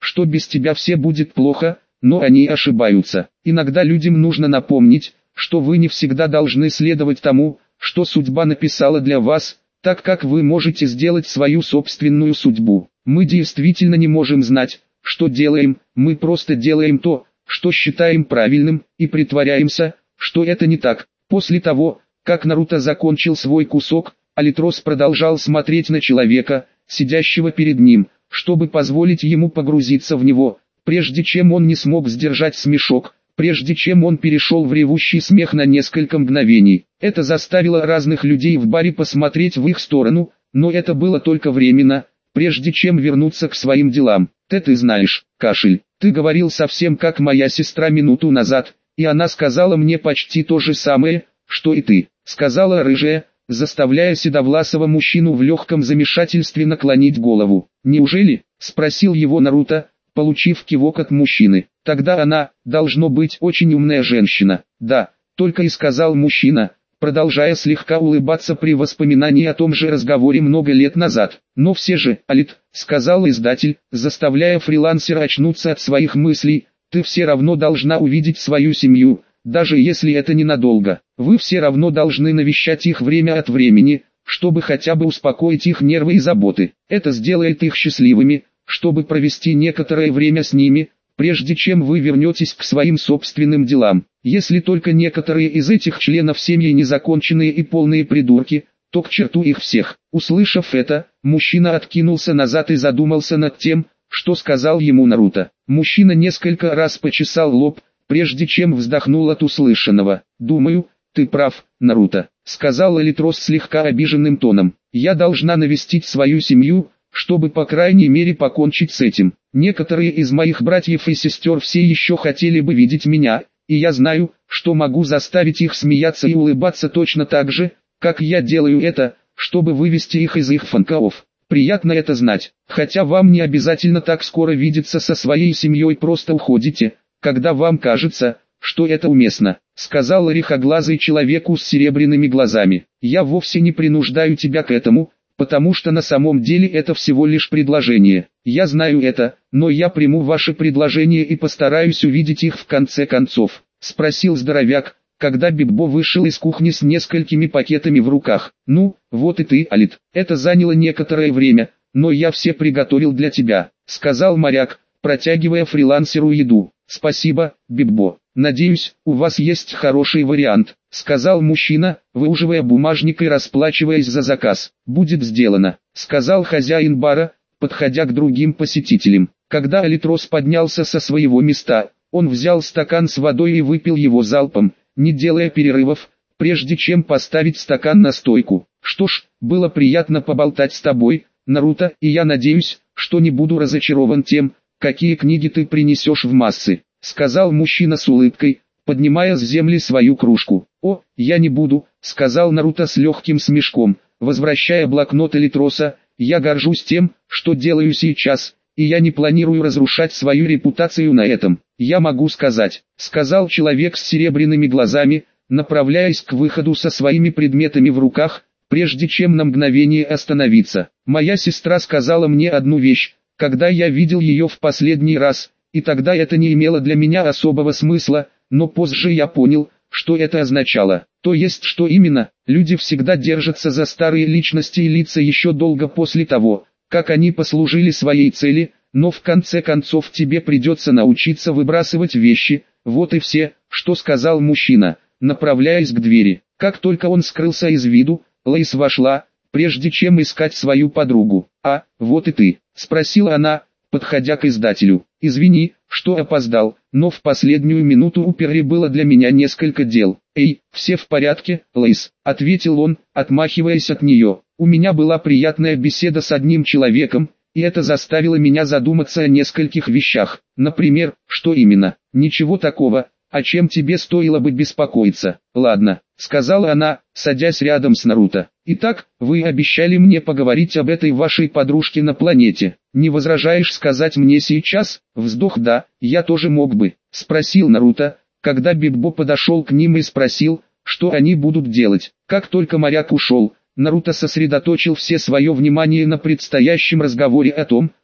что без тебя все будет плохо, но они ошибаются. Иногда людям нужно напомнить, что вы не всегда должны следовать тому, что судьба написала для вас, так как вы можете сделать свою собственную судьбу. Мы действительно не можем знать, что делаем, мы просто делаем то, что считаем правильным, и притворяемся, что это не так. После того, как Наруто закончил свой кусок, Алитрос продолжал смотреть на человека, сидящего перед ним, чтобы позволить ему погрузиться в него, прежде чем он не смог сдержать смешок, прежде чем он перешел в ревущий смех на несколько мгновений. Это заставило разных людей в баре посмотреть в их сторону, но это было только временно, прежде чем вернуться к своим делам. «Ты ты знаешь, кашель, ты говорил совсем как моя сестра минуту назад, и она сказала мне почти то же самое, что и ты», — сказала рыжая, заставляя седовласого мужчину в легком замешательстве наклонить голову. «Неужели?» — спросил его Наруто, получив кивок от мужчины. «Тогда она, должно быть, очень умная женщина». «Да», — только и сказал мужчина, продолжая слегка улыбаться при воспоминании о том же разговоре много лет назад. «Но все же, Алит», — сказал издатель, заставляя фрилансера очнуться от своих мыслей, «ты все равно должна увидеть свою семью, даже если это ненадолго. Вы все равно должны навещать их время от времени, чтобы хотя бы успокоить их нервы и заботы. Это сделает их счастливыми, чтобы провести некоторое время с ними, прежде чем вы вернетесь к своим собственным делам. Если только некоторые из этих членов семьи незаконченные и полные придурки, то к черту их всех». Услышав это, мужчина откинулся назад и задумался над тем, что сказал ему Наруто. Мужчина несколько раз почесал лоб, прежде чем вздохнул от услышанного. «Думаю, ты прав, Наруто», — сказал Алитрос слегка обиженным тоном. «Я должна навестить свою семью, чтобы по крайней мере покончить с этим. Некоторые из моих братьев и сестер все еще хотели бы видеть меня, и я знаю, что могу заставить их смеяться и улыбаться точно так же, как я делаю это, чтобы вывести их из их фанкаов. Приятно это знать, хотя вам не обязательно так скоро видеться со своей семьей, просто уходите, когда вам кажется, что это уместно», — сказал орехоглазый человеку с серебряными глазами. «Я вовсе не принуждаю тебя к этому, потому что на самом деле это всего лишь предложение. Я знаю это, но я приму ваше предложение и постараюсь увидеть их в конце концов», — спросил здоровяк, когда Биббо вышел из кухни с несколькими пакетами в руках. «Ну, вот и ты, Алит. Это заняло некоторое время, но я все приготовил для тебя», — сказал моряк, протягивая фрилансеру еду. «Спасибо, Биббо. Надеюсь, у вас есть хороший вариант», — сказал мужчина, выуживая бумажник и расплачиваясь за заказ. «Будет сделано», — сказал хозяин бара, подходя к другим посетителям. Когда Алитрос поднялся со своего места, он взял стакан с водой и выпил его залпом, не делая перерывов, прежде чем поставить стакан на стойку. «Что ж, было приятно поболтать с тобой, Наруто, и я надеюсь, что не буду разочарован тем, какие книги ты принесешь в массы», — сказал мужчина с улыбкой, поднимая с земли свою кружку. «О, я не буду», — сказал Наруто с легким смешком, возвращая блокнот Алитроса. «Я горжусь тем, что делаю сейчас, и я не планирую разрушать свою репутацию на этом. Я могу сказать», — сказал человек с серебряными глазами, направляясь к выходу со своими предметами в руках, прежде чем на мгновение остановиться. «Моя сестра сказала мне одну вещь, когда я видел ее в последний раз, и тогда это не имело для меня особого смысла, но позже я понял, что это означало. То есть что именно, люди всегда держатся за старые личности и лица еще долго после того, как они послужили своей цели, но в конце концов тебе придется научиться выбрасывать вещи». Вот и все, что сказал мужчина, направляясь к двери. Как только он скрылся из виду, Лейс вошла, прежде чем искать свою подругу. «А, вот и ты», — спросила она, подходя к издателю. «Извини, что опоздал, но в последнюю минуту у Перри было для меня несколько дел». «Эй, все в порядке, Лейс?» — ответил он, отмахиваясь от нее. «У меня была приятная беседа с одним человеком, и это заставило меня задуматься о нескольких вещах. Например, что именно?» «Ничего такого, о чем тебе стоило бы беспокоиться». «Ладно», — сказала она, садясь рядом с Наруто. «Итак, вы обещали мне поговорить об этой вашей подружке на планете. Не возражаешь сказать мне сейчас?» Вздох. «Да, я тоже мог бы», — спросил Наруто, когда Биббо подошел к ним и спросил, что они будут делать. Как только моряк ушел, Наруто сосредоточил все свое внимание на предстоящем разговоре о том,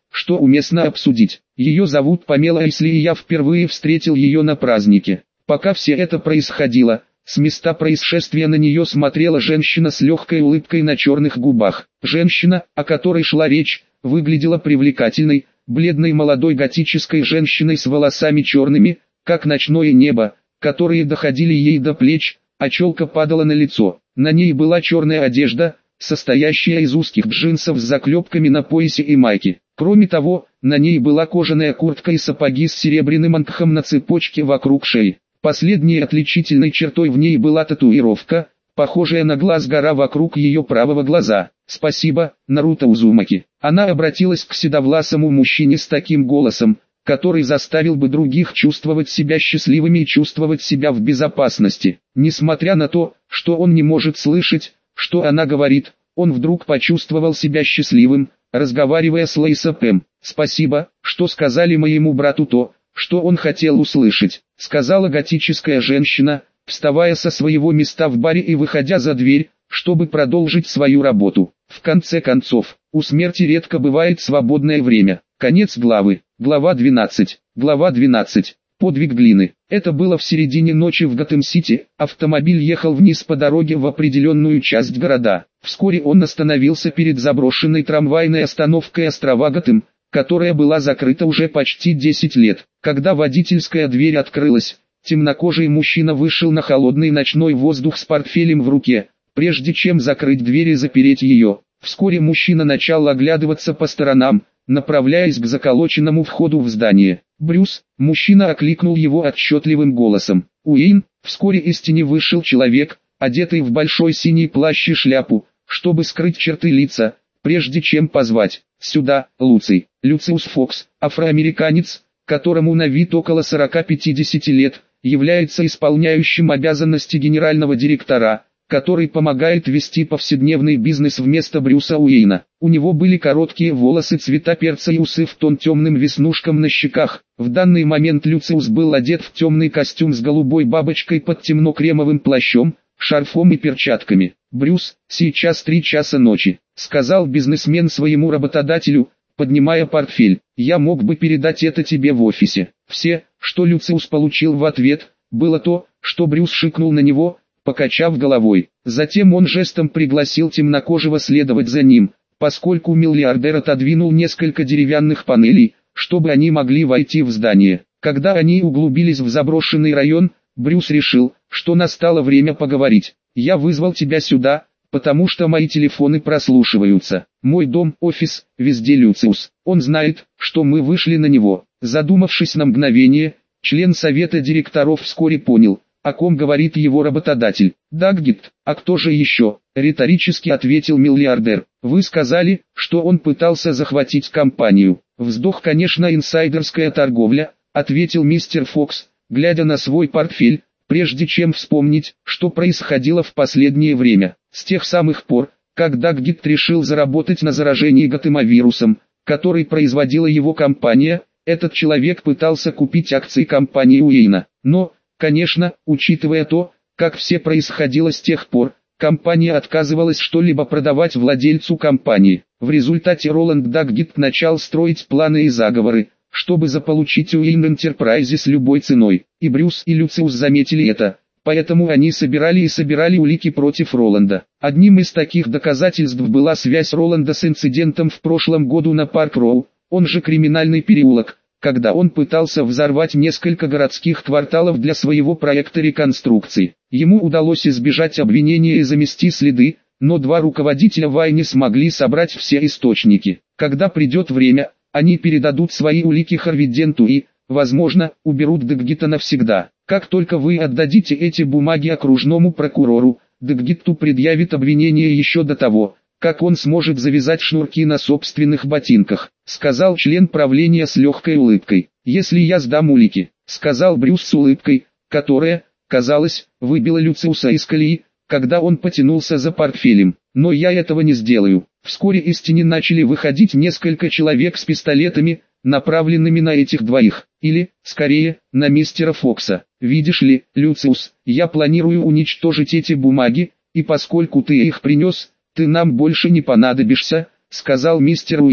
что уместно обсудить. Ее зовут Памела Эйсли, и я впервые встретил ее на празднике. Пока все это происходило, с места происшествия на нее смотрела женщина с легкой улыбкой на черных губах. Женщина, о которой шла речь, выглядела привлекательной, бледной молодой готической женщиной с волосами черными, как ночное небо, которые доходили ей до плеч, а челка падала на лицо. На ней была черная одежда, состоящая из узких джинсов с заклепками на поясе и майке. Кроме того, на ней была кожаная куртка и сапоги с серебряным ангхом на цепочке вокруг шеи. Последней отличительной чертой в ней была татуировка, похожая на глаз гора вокруг ее правого глаза. «Спасибо, Наруто Узумаки». Она обратилась к седовласому мужчине с таким голосом, который заставил бы других чувствовать себя счастливыми и чувствовать себя в безопасности. Несмотря на то, что он не может слышать, что она говорит, он вдруг почувствовал себя счастливым, разговаривая с Лейсапем. «Спасибо, что сказали моему брату то, что он хотел услышать», — сказала готическая женщина, вставая со своего места в баре и выходя за дверь, чтобы продолжить свою работу. В конце концов, у смерти редко бывает свободное время. Конец главы. Глава двенадцать. Глава двенадцать. Подвиг глины. Это было в середине ночи в Готэм-Сити. Автомобиль ехал вниз по дороге в определенную часть города. Вскоре он остановился перед заброшенной трамвайной остановкой острова Готэм, которая была закрыта уже почти десять лет. Когда водительская дверь открылась, темнокожий мужчина вышел на холодный ночной воздух с портфелем в руке, прежде чем закрыть дверь и запереть ее. Вскоре мужчина начал оглядываться по сторонам, направляясь к заколоченному входу в здание. «Брюс», мужчина окликнул его отчетливым голосом. «Уэйн». Вскоре из тени вышел человек, одетый в большой синий плащ и шляпу, чтобы скрыть черты лица, прежде чем позвать «Сюда, Луций». Люциус Фокс, афроамериканец, которому на вид около сорока-пятидесяти лет, является исполняющим обязанности генерального директора, который помогает вести повседневный бизнес вместо Брюса Уэйна. У него были короткие волосы цвета перца и усы в тон темным веснушкам на щеках. В данный момент Люциус был одет в темный костюм с голубой бабочкой под темно-кремовым плащом, шарфом и перчатками. «Брюс, сейчас три часа ночи», — сказал бизнесмен своему работодателю, поднимая портфель. «Я мог бы передать это тебе в офисе». Все, что Люциус получил в ответ, было то, что Брюс шикнул на него, покачав головой. Затем он жестом пригласил темнокожего следовать за ним, поскольку миллиардер отодвинул несколько деревянных панелей, чтобы они могли войти в здание. Когда они углубились в заброшенный район, Брюс решил, что настало время поговорить. «Я вызвал тебя сюда, потому что мои телефоны прослушиваются. Мой дом, офис, везде Люциус. Он знает, что мы вышли на него». Задумавшись на мгновение, член совета директоров вскоре понял, о ком говорит его работодатель. «Даггит, а кто же еще?» — риторически ответил миллиардер. «Вы сказали, что он пытался захватить компанию». «Вздох, конечно, инсайдерская торговля», — ответил мистер Фокс, глядя на свой портфель, прежде чем вспомнить, что происходило в последнее время. С тех самых пор, как Даггит решил заработать на заражении готэмовирусом, который производила его компания, этот человек пытался купить акции компании Уэйна. Но, конечно, учитывая то, как все происходило с тех пор, компания отказывалась что-либо продавать владельцу компании. В результате Роланд Даггит начал строить планы и заговоры, чтобы заполучить Уэйн Энтерпрайзес любой ценой. И Брюс и Люциус заметили это, поэтому они собирали и собирали улики против Роланда. Одним из таких доказательств была связь Роланда с инцидентом в прошлом году на Парк-Роу, он же криминальный переулок, когда он пытался взорвать несколько городских кварталов для своего проекта реконструкции. Ему удалось избежать обвинения и замести следы, но два руководителя Вай не смогли собрать все источники. Когда придет время, они передадут свои улики Харвиденту и, возможно, уберут Даггита навсегда. Как только вы отдадите эти бумаги окружному прокурору, Даггиту предъявит обвинение еще до того, как он сможет завязать шнурки на собственных ботинках, сказал член правления с легкой улыбкой. «Если я сдам улики», сказал Брюс с улыбкой, которая, казалось, выбила Люциуса из колеи, когда он потянулся за портфелем. «Но я этого не сделаю». Вскоре из тени начали выходить несколько человек с пистолетами, направленными на этих двоих, или, скорее, на мистера Фокса. «Видишь ли, Люциус, я планирую уничтожить эти бумаги, и поскольку ты их принес, ты нам больше не понадобишься», сказал мистер Уэйн,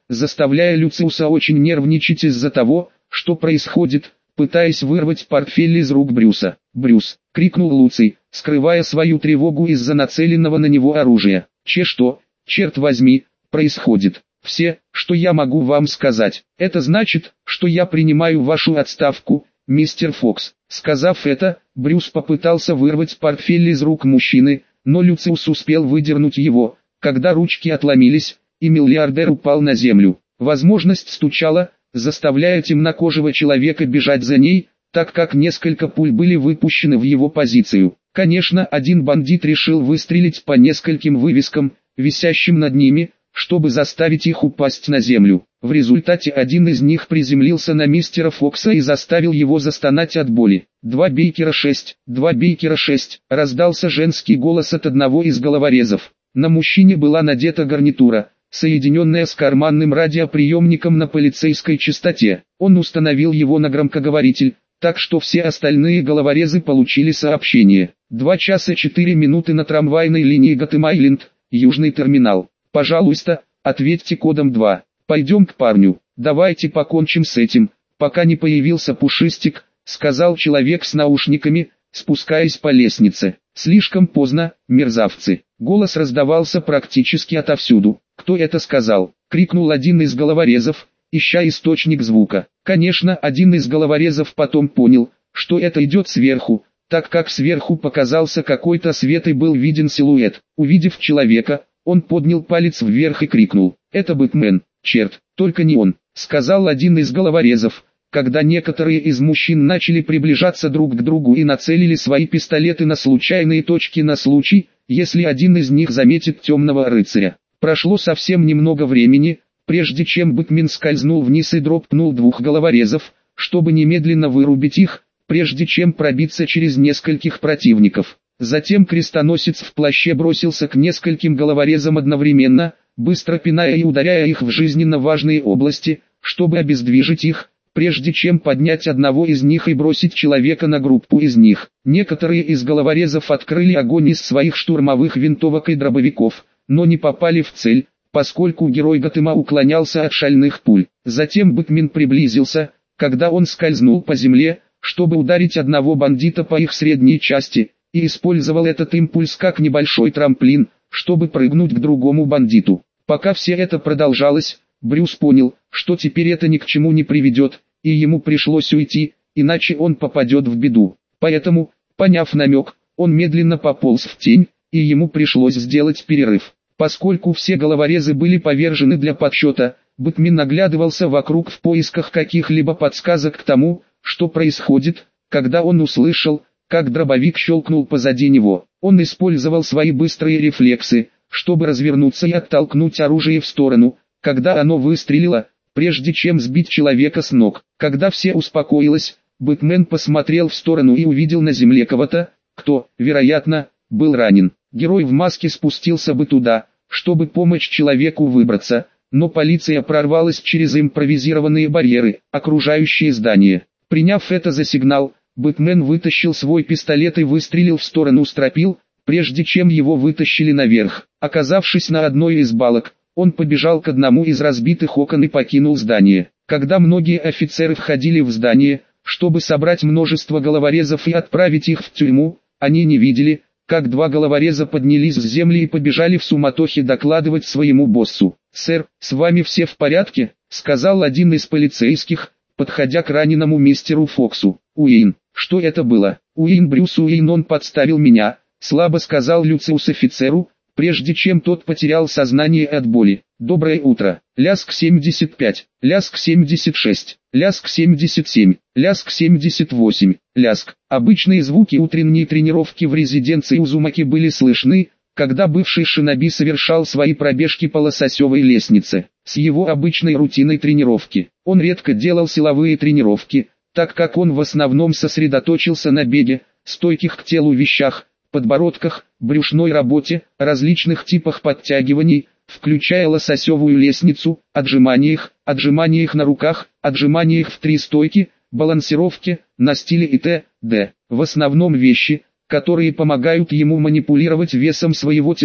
заставляя Люциуса очень нервничать из-за того, что происходит, пытаясь вырвать портфель из рук Брюса. «Брюс!» — крикнул Луций, скрывая свою тревогу из-за нацеленного на него оружия. «Че что, черт возьми, происходит?» «Все, что я могу вам сказать, это значит, что я принимаю вашу отставку, мистер Фокс». Сказав это, Брюс попытался вырвать портфель из рук мужчины, но Люциус успел выдернуть его, когда ручки отломились, и миллиардер упал на землю. Возможность стучала, заставляя темнокожего человека бежать за ней, так как несколько пуль были выпущены в его позицию. Конечно, один бандит решил выстрелить по нескольким вывескам, висящим над ними, чтобы заставить их упасть на землю. В результате один из них приземлился на мистера Фокса и заставил его застонать от боли. «Два Бейкера шесть, два Бейкера шесть», раздался женский голос от одного из головорезов. На мужчине была надета гарнитура, соединенная с карманным радиоприемником на полицейской частоте. Он установил его на громкоговоритель, так что все остальные головорезы получили сообщение. Два часа четыре минуты на трамвайной линии Готэм-Айленд, Южный терминал. «Пожалуйста, ответьте кодом два. Пойдем к парню, давайте покончим с этим, пока не появился Пушистик», сказал человек с наушниками, спускаясь по лестнице. «Слишком поздно, мерзавцы». Голос раздавался практически отовсюду. «Кто это сказал?» — крикнул один из головорезов, ища источник звука. Конечно, один из головорезов потом понял, что это идет сверху, так как сверху показался какой-то свет и был виден силуэт. Увидев человека, он поднял палец вверх и крикнул: «Это Бэтмен, черт, только не он», — сказал один из головорезов, когда некоторые из мужчин начали приближаться друг к другу и нацелили свои пистолеты на случайные точки на случай, если один из них заметит темного рыцаря. Прошло совсем немного времени, прежде чем Бэтмен скользнул вниз и дропнул двух головорезов, чтобы немедленно вырубить их, прежде чем пробиться через нескольких противников. Затем крестоносец в плаще бросился к нескольким головорезам одновременно, быстро пиная и ударяя их в жизненно важные области, чтобы обездвижить их, прежде чем поднять одного из них и бросить человека на группу из них. Некоторые из головорезов открыли огонь из своих штурмовых винтовок и дробовиков, но не попали в цель, поскольку герой Готэма уклонялся от шальных пуль. Затем Бэтмен приблизился, когда он скользнул по земле, чтобы ударить одного бандита по их средней части, и использовал этот импульс как небольшой трамплин, чтобы прыгнуть к другому бандиту. Пока все это продолжалось, Брюс понял, что теперь это ни к чему не приведет, и ему пришлось уйти, иначе он попадет в беду. Поэтому, поняв намек, он медленно пополз в тень, и ему пришлось сделать перерыв. Поскольку все головорезы были повержены для подсчета, Бэтмен наглядывался вокруг в поисках каких-либо подсказок к тому, что происходит, когда он услышал, как дробовик щелкнул позади него. Он использовал свои быстрые рефлексы, чтобы развернуться и оттолкнуть оружие в сторону, когда оно выстрелило, прежде чем сбить человека с ног. Когда все успокоилось, Бэтмен посмотрел в сторону и увидел на земле кого-то, кто, вероятно, был ранен. Герой в маске спустился бы туда, чтобы помочь человеку выбраться, но полиция прорвалась через импровизированные барьеры, окружающие здание. Приняв это за сигнал, Бэтмен вытащил свой пистолет и выстрелил в сторону стропил, прежде чем его вытащили наверх. Оказавшись на одной из балок, он побежал к одному из разбитых окон и покинул здание. Когда многие офицеры входили в здание, чтобы собрать множество головорезов и отправить их в тюрьму, они не видели, как два головореза поднялись с земли и побежали в суматохе докладывать своему боссу. «Сэр, с вами все в порядке?» — сказал один из полицейских, подходя к раненому мистеру Фоксу. «Уэйн, что это было?» «Уэйн Брюс Уэйн, он подставил меня», — слабо сказал Люциус офицеру, прежде чем тот потерял сознание от боли. «Доброе утро». Ляск семьдесят пять, ляск семьдесят шесть, ляск семьдесят семь, ляск семьдесят восемь, ляск. Обычные звуки утренней тренировки в резиденции Узумаки были слышны, когда бывший шиноби совершал свои пробежки по лососевой лестнице. С его обычной рутиной тренировки он редко делал силовые тренировки, так как он в основном сосредоточился на беге, стойких к телу вещах, подбородках, брюшной работе, различных типах подтягиваний, включая лососевую лестницу, отжиманиях, отжиманиях на руках, отжиманиях в три стойки, балансировке, на стиле и т.д. В основном вещи, которые помогают ему манипулировать весом своего тела,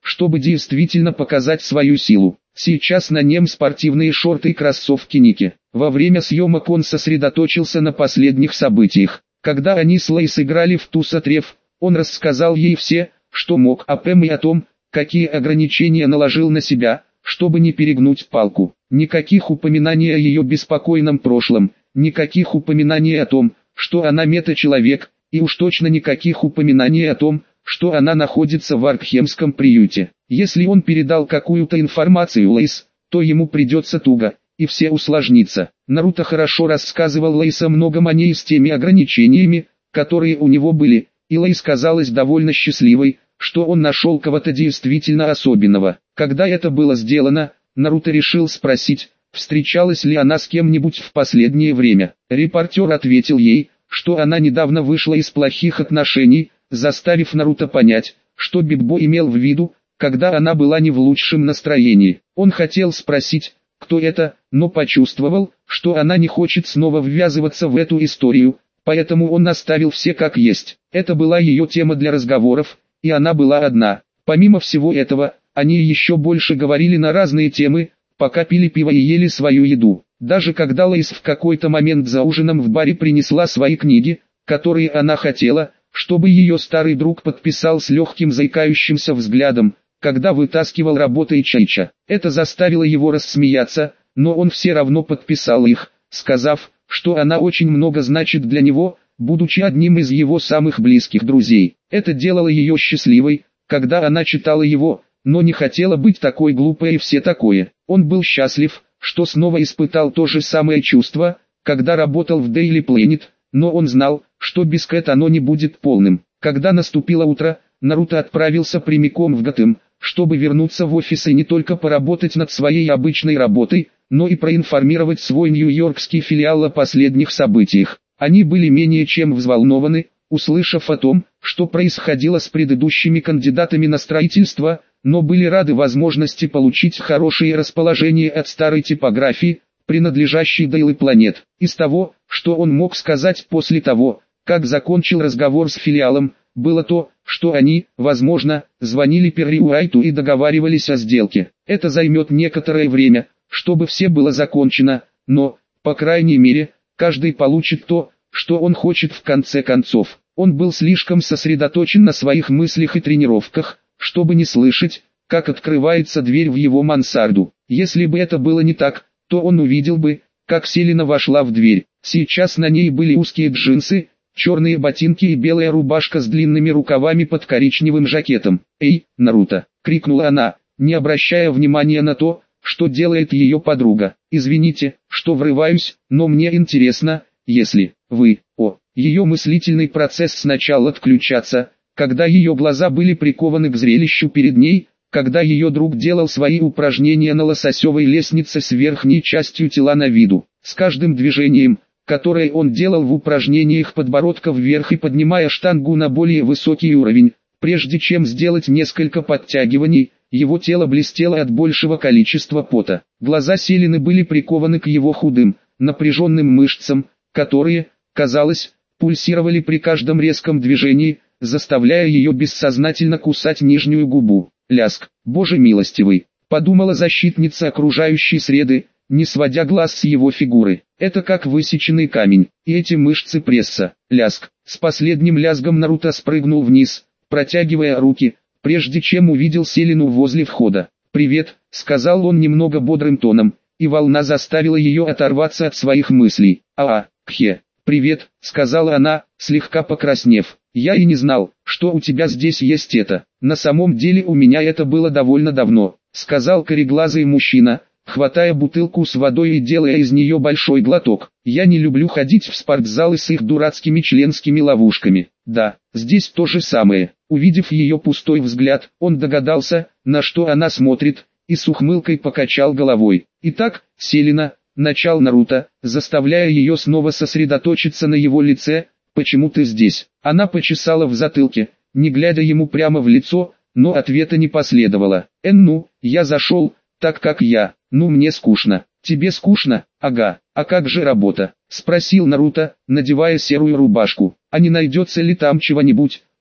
чтобы действительно показать свою силу. Сейчас на нем спортивные шорты и кроссовки Ники. Во время съемок он сосредоточился на последних событиях. Когда они с Лейс играли в туз отрев, он рассказал ей все, что мог о Пэм и о том, какие ограничения наложил на себя, чтобы не перегнуть палку. Никаких упоминаний о ее беспокойном прошлом, никаких упоминаний о том, что она мета-человек, и уж точно никаких упоминаний о том, что она находится в Аркхемском приюте. Если он передал какую-то информацию Лейс, то ему придется туго, и все усложнится. Наруто хорошо рассказывал Лейс о многом о ней с теми ограничениями, которые у него были, и Лейс казалась довольно счастливой, что он нашел кого-то действительно особенного. Когда это было сделано, Наруто решил спросить, встречалась ли она с кем-нибудь в последнее время. Репортер ответил ей, что она недавно вышла из плохих отношений, заставив Наруто понять, что Бибо имел в виду, когда она была не в лучшем настроении. Он хотел спросить, кто это, но почувствовал, что она не хочет снова ввязываться в эту историю, поэтому он оставил все как есть. Это была ее тема для разговоров, и она была одна. Помимо всего этого, они еще больше говорили на разные темы, пока пили пиво и ели свою еду. Даже когда Лейс в какой-то момент за ужином в баре принесла свои книги, которые она хотела, чтобы ее старый друг подписал с легким заикающимся взглядом, когда вытаскивал работы Ичича. Это заставило его рассмеяться, но он все равно подписал их, сказав, что она очень много значит для него, будучи одним из его самых близких друзей. Это делало ее счастливой, когда она читала его, но не хотела быть такой глупой и все такое. Он был счастлив, что снова испытал то же самое чувство, когда работал в Daily Planet, но он знал, что без Кэт оно не будет полным. Когда наступило утро, Наруто отправился прямиком в Готэм, чтобы вернуться в офис и не только поработать над своей обычной работой, но и проинформировать свой нью-йоркский филиал о последних событиях. Они были менее чем взволнованы, услышав о том, что происходило с предыдущими кандидатами на строительство, но были рады возможности получить хорошее расположение от старой типографии, принадлежащей Daily Planet. Из того, что он мог сказать после того, как закончил разговор с филиалом, было то, что они, возможно, звонили Перри Уайту и договаривались о сделке. Это займет некоторое время, чтобы все было закончено, но, по крайней мере, каждый получит то, что он хочет в конце концов. Он был слишком сосредоточен на своих мыслях и тренировках, чтобы не слышать, как открывается дверь в его мансарду. Если бы это было не так, то он увидел бы, как Селина вошла в дверь. Сейчас на ней были узкие джинсы, черные ботинки и белая рубашка с длинными рукавами под коричневым жакетом. «Эй, Наруто!» — крикнула она, не обращая внимания на то, что делает ее подруга. «Извините, что врываюсь, но мне интересно, если вы...» О, ее мыслительный процесс сначала отключаться, когда ее глаза были прикованы к зрелищу перед ней, когда ее друг делал свои упражнения на лососевой лестнице с верхней частью тела на виду. С каждым движением, которое он делал в упражнениях подбородка вверх и поднимая штангу на более высокий уровень, прежде чем сделать несколько подтягиваний, его тело блестело от большего количества пота. Глаза Селины были прикованы к его худым, напряженным мышцам, которые, казалось, пульсировали при каждом резком движении, заставляя ее бессознательно кусать нижнюю губу. Ляск, боже милостивый, подумала защитница окружающей среды, не сводя глаз с его фигуры. Это как высеченный камень, и эти мышцы пресса. Ляск. С последним лязгом Наруто спрыгнул вниз, протягивая руки, прежде чем увидел Селину возле входа. «Привет», — сказал он немного бодрым тоном, и волна заставила ее оторваться от своих мыслей. «А, кхе». «Привет», — сказала она, слегка покраснев. «Я и не знал, что у тебя здесь есть это. На самом деле у меня это было довольно давно», — сказал кореглазый мужчина, хватая бутылку с водой и делая из нее большой глоток. «Я не люблю ходить в спортзалы с их дурацкими членскими ловушками». «Да, здесь то же самое». Увидев ее пустой взгляд, он догадался, на что она смотрит, и с ухмылкой покачал головой. «Итак, Селина», — начал Наруто, заставляя ее снова сосредоточиться на его лице, «почему ты здесь?» Она почесала в затылке, не глядя ему прямо в лицо, но ответа не последовало. «Эн, ну, я зашел, так как я, ну мне скучно». «Тебе скучно? Ага, а как же работа?» — спросил Наруто, надевая серую рубашку. «А не найдется ли там чего-нибудь,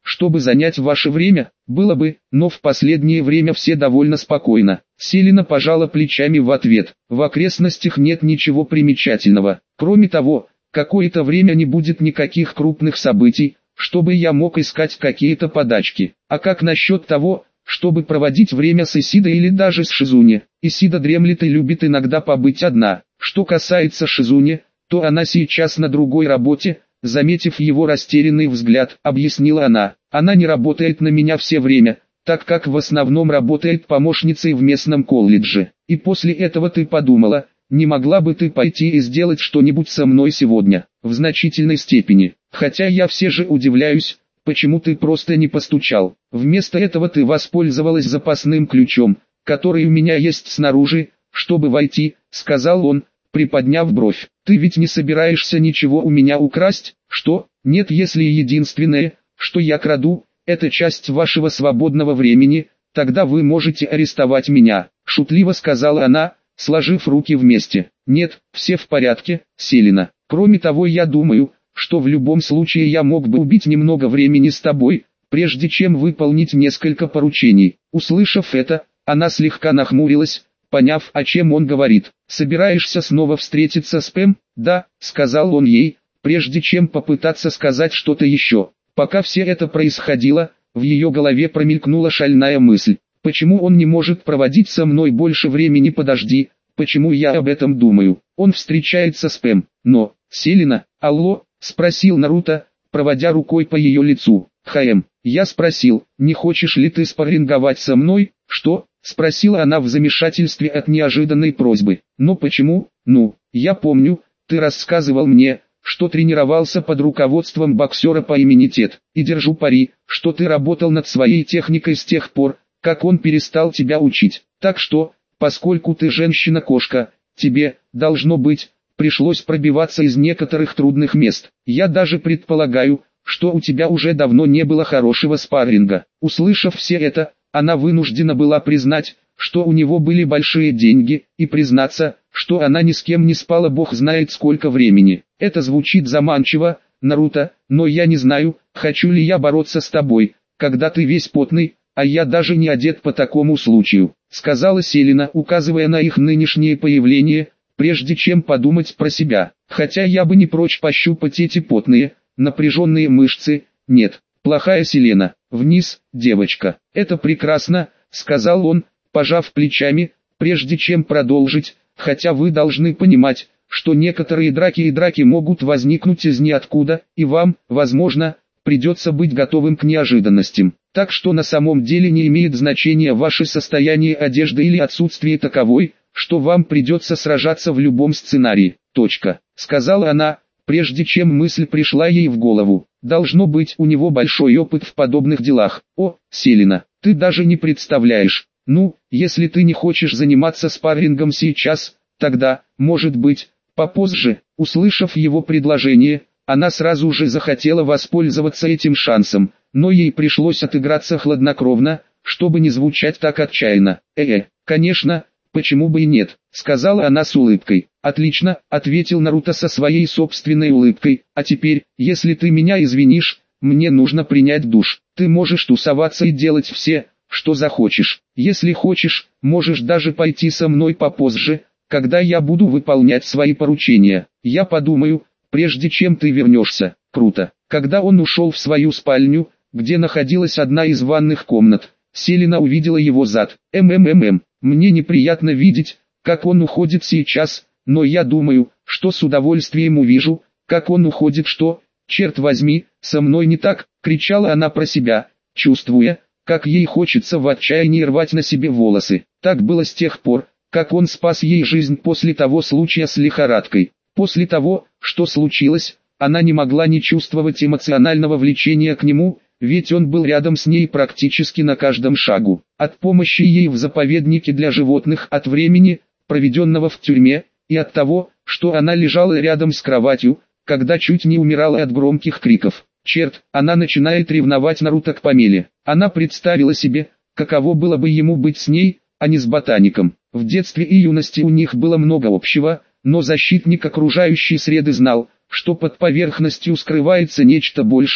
чтобы занять ваше время? Было бы, но в последнее время все довольно спокойно. Селена пожала плечами в ответ. В окрестностях нет ничего примечательного. Кроме того, какое-то время не будет никаких крупных событий, чтобы я мог искать какие-то подачки. А как насчет того, чтобы проводить время с Исидой или даже с Шизуне? Исида дремлет и любит иногда побыть одна. Что касается Шизуни, то она сейчас на другой работе. Заметив его растерянный взгляд, объяснила она. Она не работает на меня все время, так как в основном работает помощницей в местном колледже. И после этого ты подумала, не могла бы ты пойти и сделать что-нибудь со мной сегодня? В значительной степени. Хотя я все же удивляюсь, почему ты просто не постучал. Вместо этого ты воспользовалась запасным ключом, который у меня есть снаружи, чтобы войти, сказал он, приподняв бровь. Ты ведь не собираешься ничего у меня украсть? Что? Нет, если единственное, что я краду, это часть вашего свободного времени, тогда вы можете арестовать меня, шутливо сказала она, сложив руки вместе. Нет, все в порядке, Селена. Кроме того, я думаю, что в любом случае я мог бы убить немного времени с тобой, прежде чем выполнить несколько поручений. Услышав это, она слегка нахмурилась, поняв, о чем он говорит. «Собираешься снова встретиться с Пэм?» «Да», — сказал он ей, прежде чем попытаться сказать что-то еще. Пока все это происходило, в ее голове промелькнула шальная мысль. «Почему он не может проводить со мной больше времени? Подожди, почему я об этом думаю? Он встречается с Пэм, но...» «Селена, алло?» — спросил Наруто, проводя рукой по ее лицу. «Хаэм, я спросил, не хочешь ли ты спарринговать со мной?» «Что?» — спросила она в замешательстве от неожиданной просьбы. «Но почему?» «Ну, я помню, ты рассказывал мне, что тренировался под руководством боксера по имени Тед, и держу пари, что ты работал над своей техникой с тех пор, как он перестал тебя учить. Так что, поскольку ты женщина-кошка, тебе, должно быть, пришлось пробиваться из некоторых трудных мест. Я даже предполагаю, что у тебя уже давно не было хорошего спарринга». Услышав все это, она вынуждена была признать, что у него были большие деньги, и признаться, что она ни с кем не спала бог знает сколько времени. Это звучит заманчиво, Наруто, но я не знаю, хочу ли я бороться с тобой, когда ты весь потный, а я даже не одет по такому случаю, сказала Селена, указывая на их нынешнее появление, прежде чем подумать про себя. Хотя я бы не прочь пощупать эти потные, напряженные мышцы. Нет, плохая Селена, вниз, девочка. Это прекрасно, сказал он, пожав плечами, прежде чем продолжить, хотя вы должны понимать, что некоторые драки и драки могут возникнуть из ниоткуда, и вам, возможно, придется быть готовым к неожиданностям. Так что на самом деле не имеет значения ваше состояние одежды или отсутствие таковой, что вам придется сражаться в любом сценарии. Точка, сказала она, прежде чем мысль пришла ей в голову. Должно быть, у него большой опыт в подобных делах. О, Селена, ты даже не представляешь. Ну, если ты не хочешь заниматься спаррингом сейчас, тогда, может быть, попозже. Услышав его предложение, она сразу же захотела воспользоваться этим шансом, но ей пришлось отыграться хладнокровно, чтобы не звучать так отчаянно. «Э-э, конечно, почему бы и нет», — сказала она с улыбкой. «Отлично», — ответил Наруто со своей собственной улыбкой, «а теперь, если ты меня извинишь, мне нужно принять душ. Ты можешь тусоваться и делать все, что захочешь. Если хочешь, можешь даже пойти со мной попозже, когда я буду выполнять свои поручения. Я подумаю, прежде чем ты вернешься». Круто. Когда он ушел в свою спальню, где находилась одна из ванных комнат, Селена увидела его зад. «Мммм, мне неприятно видеть, как он уходит сейчас, но я думаю, что с удовольствием увижу, как он уходит. Что, черт возьми, со мной не так», — кричала она про себя, чувствуя, как ей хочется в отчаянии рвать на себе волосы. Так было с тех пор, как он спас ей жизнь после того случая с лихорадкой. После того, что случилось, она не могла не чувствовать эмоционального влечения к нему, ведь он был рядом с ней практически на каждом шагу. От помощи ей в заповеднике для животных, от времени, проведенного в тюрьме, и от того, что она лежала рядом с кроватью, когда чуть не умирала от громких криков. Черт, она начинает ревновать Наруто к Памеле. Она представила себе, каково было бы ему быть с ней, а не с ботаником. В детстве и юности у них было много общего, но защитник окружающей среды знал, что под поверхностью скрывается нечто большее,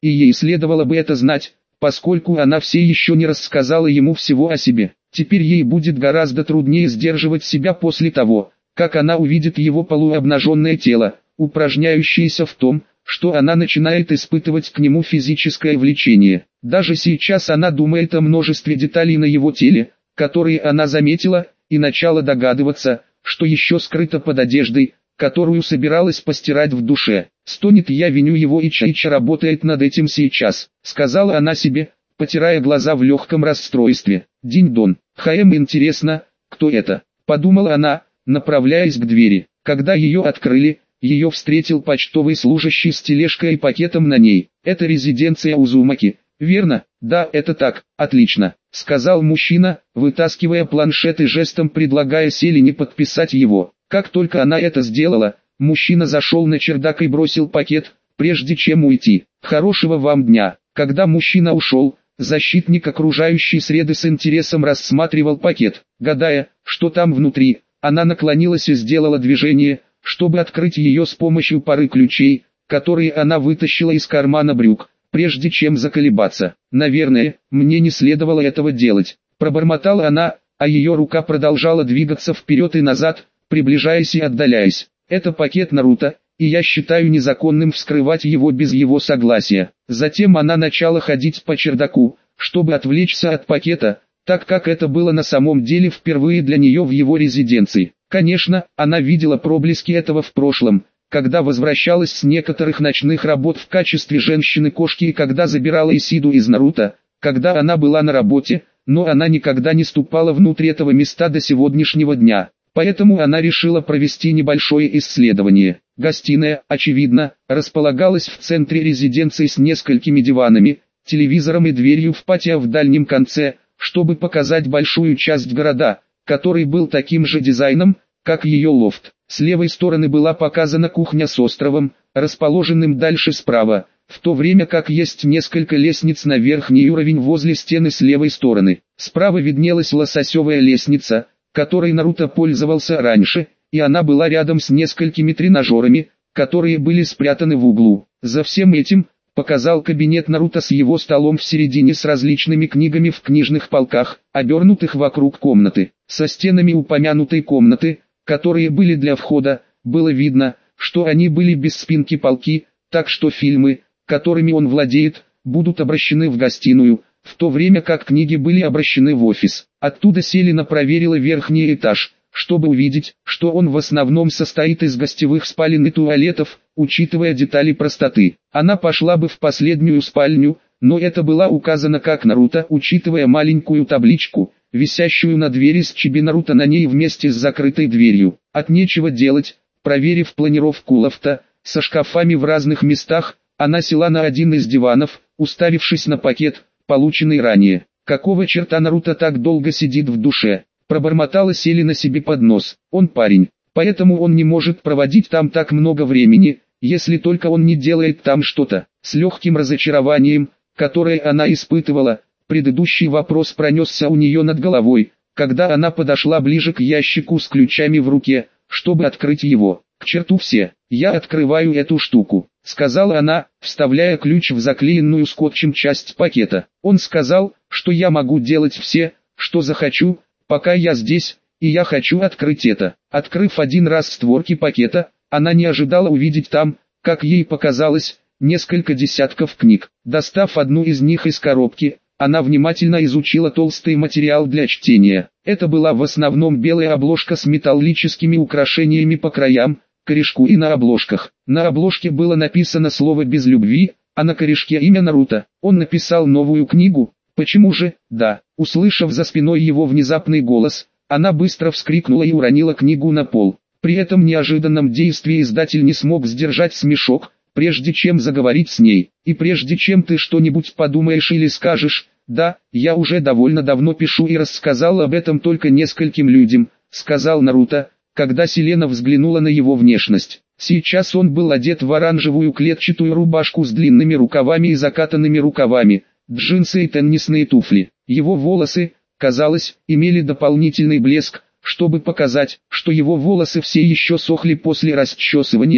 и ей следовало бы это знать, поскольку она все еще не рассказала ему всего о себе. Теперь ей будет гораздо труднее сдерживать себя после того, как она увидит его полуобнаженное тело, упражняющееся в том, что она начинает испытывать к нему физическое влечение. Даже сейчас она думает о множестве деталей на его теле, которые она заметила, и начала догадываться, что еще скрыто под одеждой, которую собиралась постирать в душе. «Стонет, я виню его, и Чайча работает над этим сейчас», — сказала она себе, потирая глаза в легком расстройстве. «Динь-дон, Хаэм, интересно, кто это?» — подумала она, направляясь к двери. Когда ее открыли, ее встретил почтовый служащий с тележкой и пакетом на ней. «Это резиденция Узумаки, верно?» «Да, это так, отлично», — сказал мужчина, вытаскивая планшет и жестом предлагая Селине подписать его. Как только она это сделала, мужчина зашел на чердак и бросил пакет, прежде чем уйти. «Хорошего вам дня». Когда мужчина ушел, защитник окружающей среды с интересом рассматривал пакет, гадая, что там внутри. Она наклонилась и сделала движение, чтобы открыть ее с помощью пары ключей, которые она вытащила из кармана брюк, прежде чем заколебаться. «Наверное, мне не следовало этого делать», — пробормотала она, а ее рука продолжала двигаться вперед и назад, приближаясь и отдаляясь. «Это пакет Наруто, и я считаю незаконным вскрывать его без его согласия». Затем она начала ходить по чердаку, чтобы отвлечься от пакета, так как это было на самом деле впервые для нее в его резиденции. Конечно, она видела проблески этого в прошлом, когда возвращалась с некоторых ночных работ в качестве женщины-кошки и когда забирала Исиду из Наруто, когда она была на работе, но она никогда не ступала внутрь этого места до сегодняшнего дня. Поэтому она решила провести небольшое исследование. Гостиная, очевидно, располагалась в центре резиденции с несколькими диванами, телевизором и дверью в патио в дальнем конце, чтобы показать большую часть города, который был таким же дизайном, как ее лофт. С левой стороны была показана кухня с островом, расположенным дальше справа, в то время как есть несколько лестниц на верхний уровень возле стены с левой стороны. Справа виднелась лососевая лестница, которой Наруто пользовался раньше, и она была рядом с несколькими тренажерами, которые были спрятаны в углу. За всем этим, показал кабинет Наруто с его столом в середине с различными книгами в книжных полках, обернутых вокруг комнаты. Со стенами упомянутой комнаты, которые были для входа, было видно, что они были без спинки полки, так что фильмы, которыми он владеет, будут обращены в гостиную, в то время как книги были обращены в офис. Оттуда Селина проверила верхний этаж, чтобы увидеть, что он в основном состоит из гостевых спален и туалетов, учитывая детали простоты. Она пошла бы в последнюю спальню, но это была указана как Наруто, учитывая маленькую табличку, висящую на двери с чиби Наруто на ней вместе с закрытой дверью. От нечего делать, проверив планировку лофта, со шкафами в разных местах, она села на один из диванов, уставившись на пакет, полученный ранее. «Какого черта Наруто так долго сидит в душе?» Пробормотала Селина себе под нос. «Он парень, поэтому он не может проводить там так много времени, если только он не делает там что-то». С легким разочарованием, которое она испытывала, предыдущий вопрос пронесся у нее над головой, когда она подошла ближе к ящику с ключами в руке, чтобы открыть его. «К черту все, я открываю эту штуку», — сказала она, вставляя ключ в заклеенную скотчем часть пакета. «Он сказал, что я могу делать все, что захочу, пока я здесь, и я хочу открыть это». Открыв один раз створки пакета, она не ожидала увидеть там, как ей показалось, несколько десятков книг. Достав одну из них из коробки, она внимательно изучила толстый материал для чтения. Это была в основном белая обложка с металлическими украшениями по краям, корешку и на обложках. На обложке было написано слово «без любви», а на корешке имя Наруто. Он написал новую книгу. Почему же? Да. Услышав за спиной его внезапный голос, она быстро вскрикнула и уронила книгу на пол. При этом неожиданном действии издатель не смог сдержать смешок, прежде чем заговорить с ней. «И прежде чем ты что-нибудь подумаешь или скажешь, да, я уже довольно давно пишу и рассказал об этом только нескольким людям», — сказал Наруто, когда Селена взглянула на его внешность. Сейчас он был одет в оранжевую клетчатую рубашку с длинными рукавами и закатанными рукавами, джинсы и теннисные туфли. Его волосы, казалось, имели дополнительный блеск, чтобы показать, что его волосы все еще сохли после расчесывания,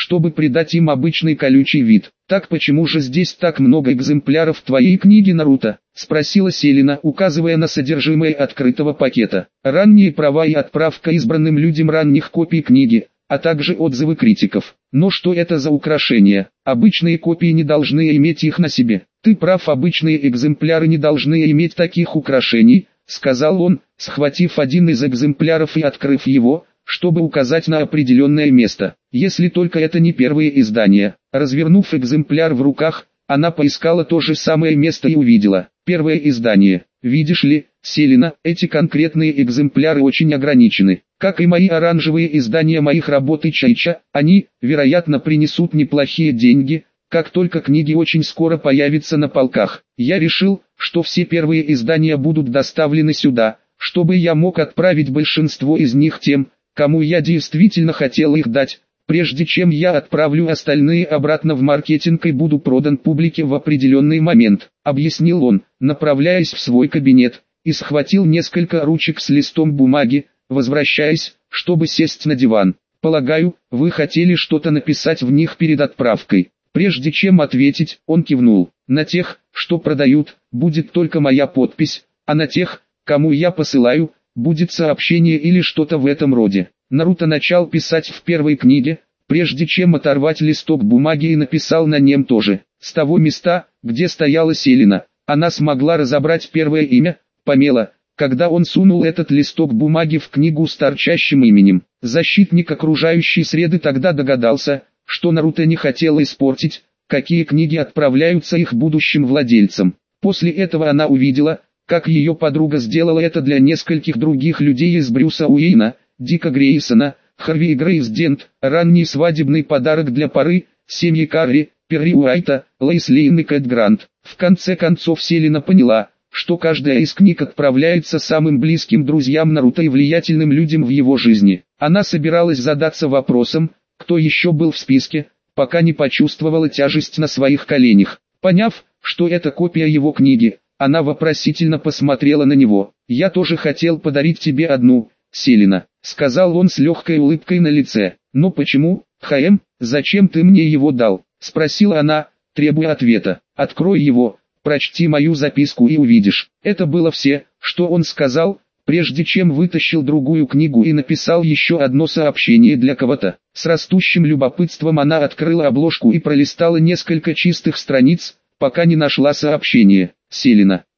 чтобы придать им обычный колючий вид. «Так почему же здесь так много экземпляров твоей книги, Наруто?» — спросила Селена, указывая на содержимое открытого пакета. «Ранние права и отправка избранным людям ранних копий книги, а также отзывы критиков. Но что это за украшения? Обычные копии не должны иметь их на себе». «Ты прав, обычные экземпляры не должны иметь таких украшений», — сказал он, схватив один из экземпляров и открыв его, чтобы указать на определенное место. «Если только это не первые издания». Развернув экземпляр в руках, она поискала то же самое место и увидела. Первое издание. «Видишь ли, Селена, эти конкретные экземпляры очень ограничены. Как и мои оранжевые издания моих работ и Чайча, они, вероятно, принесут неплохие деньги, как только книги очень скоро появятся на полках. Я решил, что все первые издания будут доставлены сюда, чтобы я мог отправить большинство из них тем, кому я действительно хотел их дать, прежде чем я отправлю остальные обратно в маркетинг и буду продан публике в определенный момент», — объяснил он, направляясь в свой кабинет, и схватил несколько ручек с листом бумаги, возвращаясь, чтобы сесть на диван. «Полагаю, вы хотели что-то написать в них перед отправкой». Прежде чем ответить, он кивнул. «На тех, что продают, будет только моя подпись, а на тех, кому я посылаю, будет сообщение или что-то в этом роде». Наруто начал писать в первой книге, прежде чем оторвать листок бумаги, и написал на нем тоже. С того места, где стояла Селена, она смогла разобрать первое имя, Памела, когда он сунул этот листок бумаги в книгу с торчащим именем. Защитник окружающей среды тогда догадался, что Наруто не хотел испортить, какие книги отправляются их будущим владельцам. После этого она увидела, как ее подруга сделала это для нескольких других людей из Брюса Уэйна, Дика Грейсона, Харви и Грейс Дент, ранний свадебный подарок для пары, семьи Карри, Перри Уайта, Лейс Лейн и Кэт Грант. В конце концов Селена поняла, что каждая из книг отправляется самым близким друзьям Наруто и влиятельным людям в его жизни. Она собиралась задаться вопросом, кто еще был в списке, пока не почувствовала тяжесть на своих коленях. Поняв, что это копия его книги, она вопросительно посмотрела на него. «Я тоже хотел подарить тебе одну, Селена», — сказал он с легкой улыбкой на лице. «Но почему, ХМ, зачем ты мне его дал?» — спросила она, требуя ответа. «Открой его, прочти мою записку и увидишь». Это было все, что он сказал, прежде чем вытащил другую книгу и написал еще одно сообщение для кого-то. С растущим любопытством она открыла обложку и пролистала несколько чистых страниц, пока не нашла сообщение. «Селена,